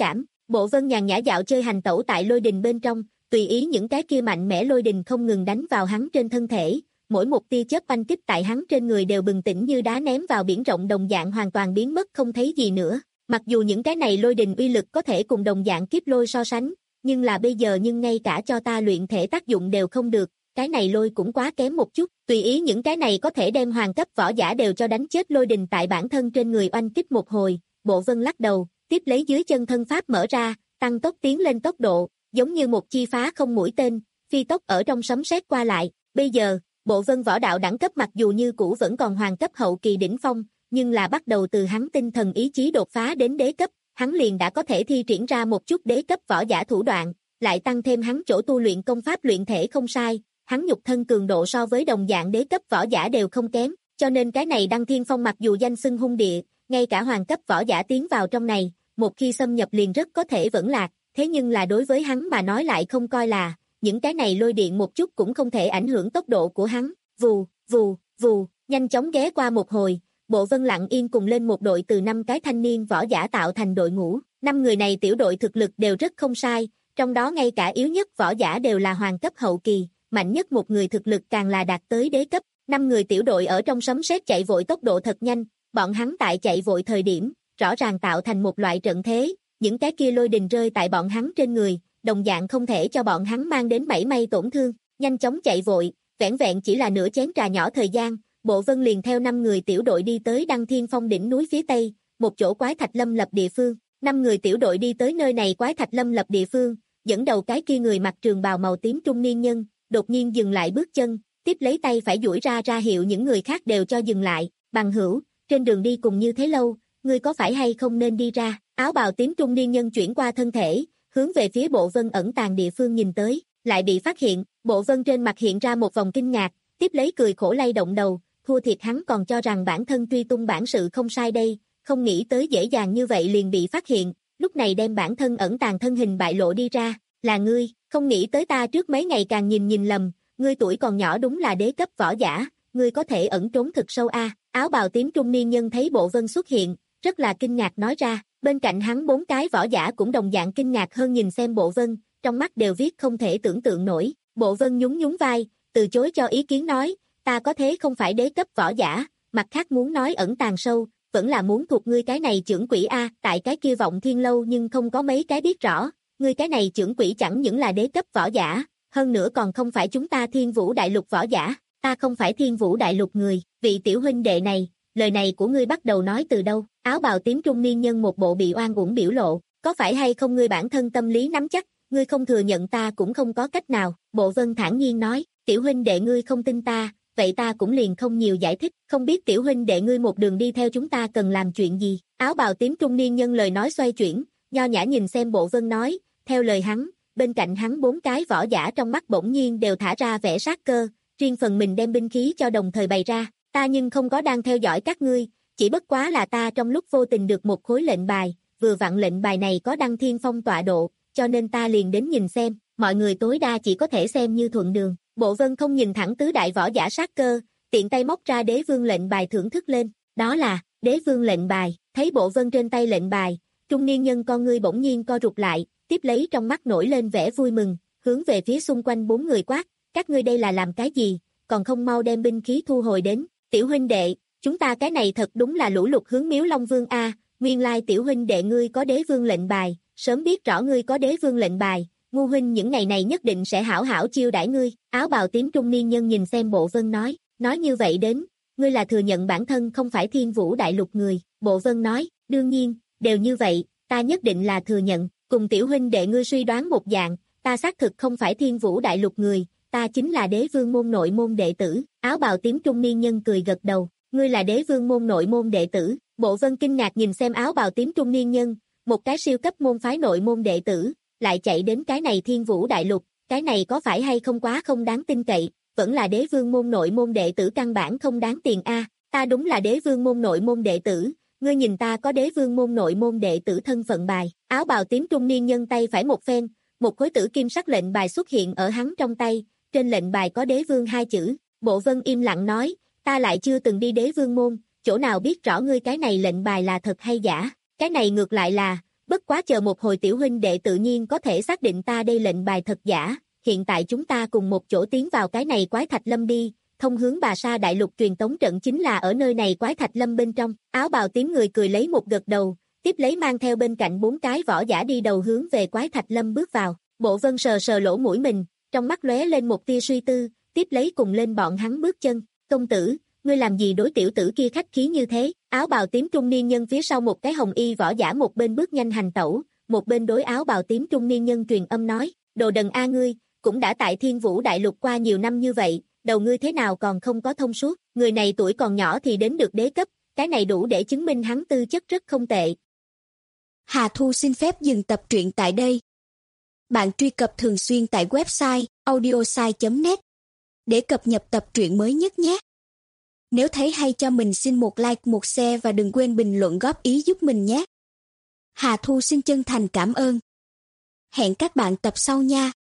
Bộ Vân nhàn nhã dạo chơi hành tẩu tại lôi đình bên trong, tùy ý những cái kia mạnh mẽ lôi đình không ngừng đánh vào hắn trên thân thể, mỗi một tia chớp oanh kích tại hắn trên người đều bừng tỉnh như đá ném vào biển rộng đồng dạng hoàn toàn biến mất không thấy gì nữa. Mặc dù những cái này lôi đình uy lực có thể cùng đồng dạng kiếp lôi so sánh, nhưng là bây giờ nhưng ngay cả cho ta luyện thể tác dụng đều không được, cái này lôi cũng quá kém một chút, tùy ý những cái này có thể đem hoàng cấp võ giả đều cho đánh chết lôi đình tại bản thân trên người oanh kích một hồi, Bộ Vân lắc đầu, tiếp lấy dưới chân thân pháp mở ra, tăng tốc tiến lên tốc độ, giống như một chi phá không mũi tên, phi tốc ở trong sấm sét qua lại, bây giờ, Bộ Vân võ đạo đẳng cấp mặc dù như cũ vẫn còn hoàng cấp hậu kỳ đỉnh phong, nhưng là bắt đầu từ hắn tinh thần ý chí đột phá đến đế cấp, hắn liền đã có thể thi triển ra một chút đế cấp võ giả thủ đoạn, lại tăng thêm hắn chỗ tu luyện công pháp luyện thể không sai, hắn nhục thân cường độ so với đồng dạng đế cấp võ giả đều không kém, cho nên cái này Đăng Thiên Phong mặc dù danh xưng hung địa, ngay cả hoàng cấp võ giả tiến vào trong này, một khi xâm nhập liền rất có thể vẫn lạc, thế nhưng là đối với hắn mà nói lại không coi là, những cái này lôi điện một chút cũng không thể ảnh hưởng tốc độ của hắn, vù, vù, vù, nhanh chóng ghé qua một hồi, Bộ Vân lặng yên cùng lên một đội từ năm cái thanh niên võ giả tạo thành đội ngũ, năm người này tiểu đội thực lực đều rất không sai, trong đó ngay cả yếu nhất võ giả đều là hoàng cấp hậu kỳ, mạnh nhất một người thực lực càng là đạt tới đế cấp, năm người tiểu đội ở trong sấm sét chạy vội tốc độ thật nhanh, bọn hắn tại chạy vội thời điểm, rõ ràng tạo thành một loại trận thế, những cái kia lôi đình rơi tại bọn hắn trên người, đồng dạng không thể cho bọn hắn mang đến mảy may tổn thương, nhanh chóng chạy vội, vẻn vẹn chỉ là nửa chén trà nhỏ thời gian, Bộ Vân liền theo năm người tiểu đội đi tới Đăng Thiên Phong đỉnh núi phía tây, một chỗ quái thạch lâm lập địa phương, năm người tiểu đội đi tới nơi này quái thạch lâm lập địa phương, dẫn đầu cái kia người mặc trường bào màu tím trung niên nhân, đột nhiên dừng lại bước chân, tiếp lấy tay phải duỗi ra ra hiệu những người khác đều cho dừng lại, bằng hữu, trên đường đi cùng như thế lâu, ngươi có phải hay không nên đi ra, áo bào tím trung niên nhân chuyển qua thân thể, hướng về phía Bộ Vân ẩn tàng địa phương nhìn tới, lại bị phát hiện, Bộ Vân trên mặt hiện ra một vòng kinh ngạc, tiếp lấy cười khổ lay động đầu, thua thiệt hắn còn cho rằng bản thân truy tung bản sự không sai đây, không nghĩ tới dễ dàng như vậy liền bị phát hiện, lúc này đem bản thân ẩn tàng thân hình bại lộ đi ra, là ngươi, không nghĩ tới ta trước mấy ngày càng nhìn nhìn lầm, ngươi tuổi còn nhỏ đúng là đế cấp võ giả, ngươi có thể ẩn trốn thực sâu a. Áo bào tím trung niên nhân thấy Bộ Vân xuất hiện, rất là kinh ngạc nói ra, bên cạnh hắn bốn cái võ giả cũng đồng dạng kinh ngạc hơn nhìn xem Bộ Vân, trong mắt đều viết không thể tưởng tượng nổi, Bộ Vân nhún nhún vai, từ chối cho ý kiến nói, ta có thế không phải đế cấp võ giả, mặt khác muốn nói ẩn tàng sâu, vẫn là muốn thuộc ngươi cái này trưởng quỷ a, tại cái kia Vọng Thiên lâu nhưng không có mấy cái biết rõ, ngươi cái này trưởng quỷ chẳng những là đế cấp võ giả, hơn nữa còn không phải chúng ta Thiên Vũ Đại Lục võ giả, ta không phải Thiên Vũ Đại Lục người, vị tiểu huynh đệ này, lời này của ngươi bắt đầu nói từ đâu? Áo bào tím trung niên nhân một bộ bị oan uổng biểu lộ, có phải hay không ngươi bản thân tâm lý nắm chắc, ngươi không thừa nhận ta cũng không có cách nào, Bộ Vân thản nhiên nói, tiểu huynh đệ ngươi không tin ta, vậy ta cũng liền không nhiều giải thích, không biết tiểu huynh đệ ngươi một đường đi theo chúng ta cần làm chuyện gì, áo bào tím trung niên nhân lời nói xoay chuyển, nho nhã nhìn xem Bộ Vân nói, theo lời hắn, bên cạnh hắn bốn cái võ giả trong mắt bỗng nhiên đều thả ra vẻ sát cơ, riêng phần mình đem binh khí cho đồng thời bày ra, ta nhưng không có đang theo dõi các ngươi, chỉ bất quá là ta trong lúc vô tình được một khối lệnh bài, vừa vặn lệnh bài này có Đăng Thiên Phong tọa độ, cho nên ta liền đến nhìn xem, mọi người tối đa chỉ có thể xem như thuận đường. Bộ Vân không nhìn thẳng tứ đại võ giả sát cơ, tiện tay móc ra đế vương lệnh bài thưởng thức lên, đó là đế vương lệnh bài, thấy Bộ Vân trên tay lệnh bài, trung niên nhân con ngươi bỗng nhiên co rụt lại, tiếp lấy trong mắt nổi lên vẻ vui mừng, hướng về phía xung quanh bốn người quát, các ngươi đây là làm cái gì, còn không mau đem binh khí thu hồi đến, tiểu huynh đệ, chúng ta cái này thật đúng là lũ lụt hướng Miếu Long Vương a, nguyên lai tiểu huynh đệ ngươi có đế vương lệnh bài, sớm biết rõ ngươi có đế vương lệnh bài, ngu huynh những ngày này nhất định sẽ hảo hảo chiêu đãi ngươi, áo bào tím trung niên nhân nhìn xem Bộ Vân nói, nói như vậy đến, ngươi là thừa nhận bản thân không phải Thiên Vũ Đại Lục người, Bộ Vân nói, đương nhiên, đều như vậy, ta nhất định là thừa nhận, cùng tiểu huynh đệ ngươi suy đoán một dạng, ta xác thực không phải Thiên Vũ Đại Lục người, ta chính là đế vương môn nội môn đệ tử, áo bào tím trung niên nhân cười gật đầu, ngươi là đế vương môn nội môn đệ tử, Bộ Vân kinh ngạc nhìn xem áo bào tím trung niên nhân, một cái siêu cấp môn phái nội môn đệ tử, lại chạy đến cái này Thiên Vũ Đại Lục, cái này có phải hay không quá không đáng tin cậy, vẫn là đế vương môn nội môn đệ tử căn bản không đáng tiền a, ta đúng là đế vương môn nội môn đệ tử, ngươi nhìn ta có đế vương môn nội môn đệ tử thân phận bài, áo bào tím trung niên nhân tay phải một phen, một khối tử kim sắc lệnh bài xuất hiện ở hắn trong tay, trên lệnh bài có đế vương hai chữ, Bộ Vân im lặng nói, ta lại chưa từng đi đế vương môn, chỗ nào biết rõ ngươi cái này lệnh bài là thật hay giả, cái này ngược lại là, bất quá chờ một hồi tiểu huynh đệ tự nhiên có thể xác định ta đây lệnh bài thật giả, hiện tại chúng ta cùng một chỗ tiến vào cái này quái thạch lâm đi, thông hướng Bà Sa Đại Lục truyền tống trận chính là ở nơi này quái thạch lâm bên trong, áo bào tím người cười lấy một gật đầu, tiếp lấy mang theo bên cạnh bốn cái võ giả đi đầu hướng về quái thạch lâm bước vào, Bộ Vân sờ sờ lỗ mũi mình, trong mắt lóe lên một tia suy tư, tiếp lấy cùng lên bọn hắn bước chân, công tử, ngươi làm gì đối tiểu tử kia khách khí như thế, áo bào tím trung niên nhân phía sau một cái hồng y võ giả một bên bước nhanh hành tẩu, một bên đối áo bào tím trung niên nhân truyền âm nói, đồ đần a ngươi, cũng đã tại Thiên Vũ Đại Lục qua nhiều năm như vậy, đầu ngươi thế nào còn không có thông suốt, người này tuổi còn nhỏ thì đến được đế cấp, cái này đủ để chứng minh hắn tư chất rất không tệ. Hà Thu xin phép dừng tập truyện tại đây. Bạn truy cập thường xuyên tại website audiosai chấm net để cập nhật tập truyện mới nhất nhé. Nếu thấy hay cho mình xin một like, một share và đừng quên bình luận góp ý giúp mình nhé. Hà Thu xin chân thành cảm ơn. Hẹn các bạn tập sau nha.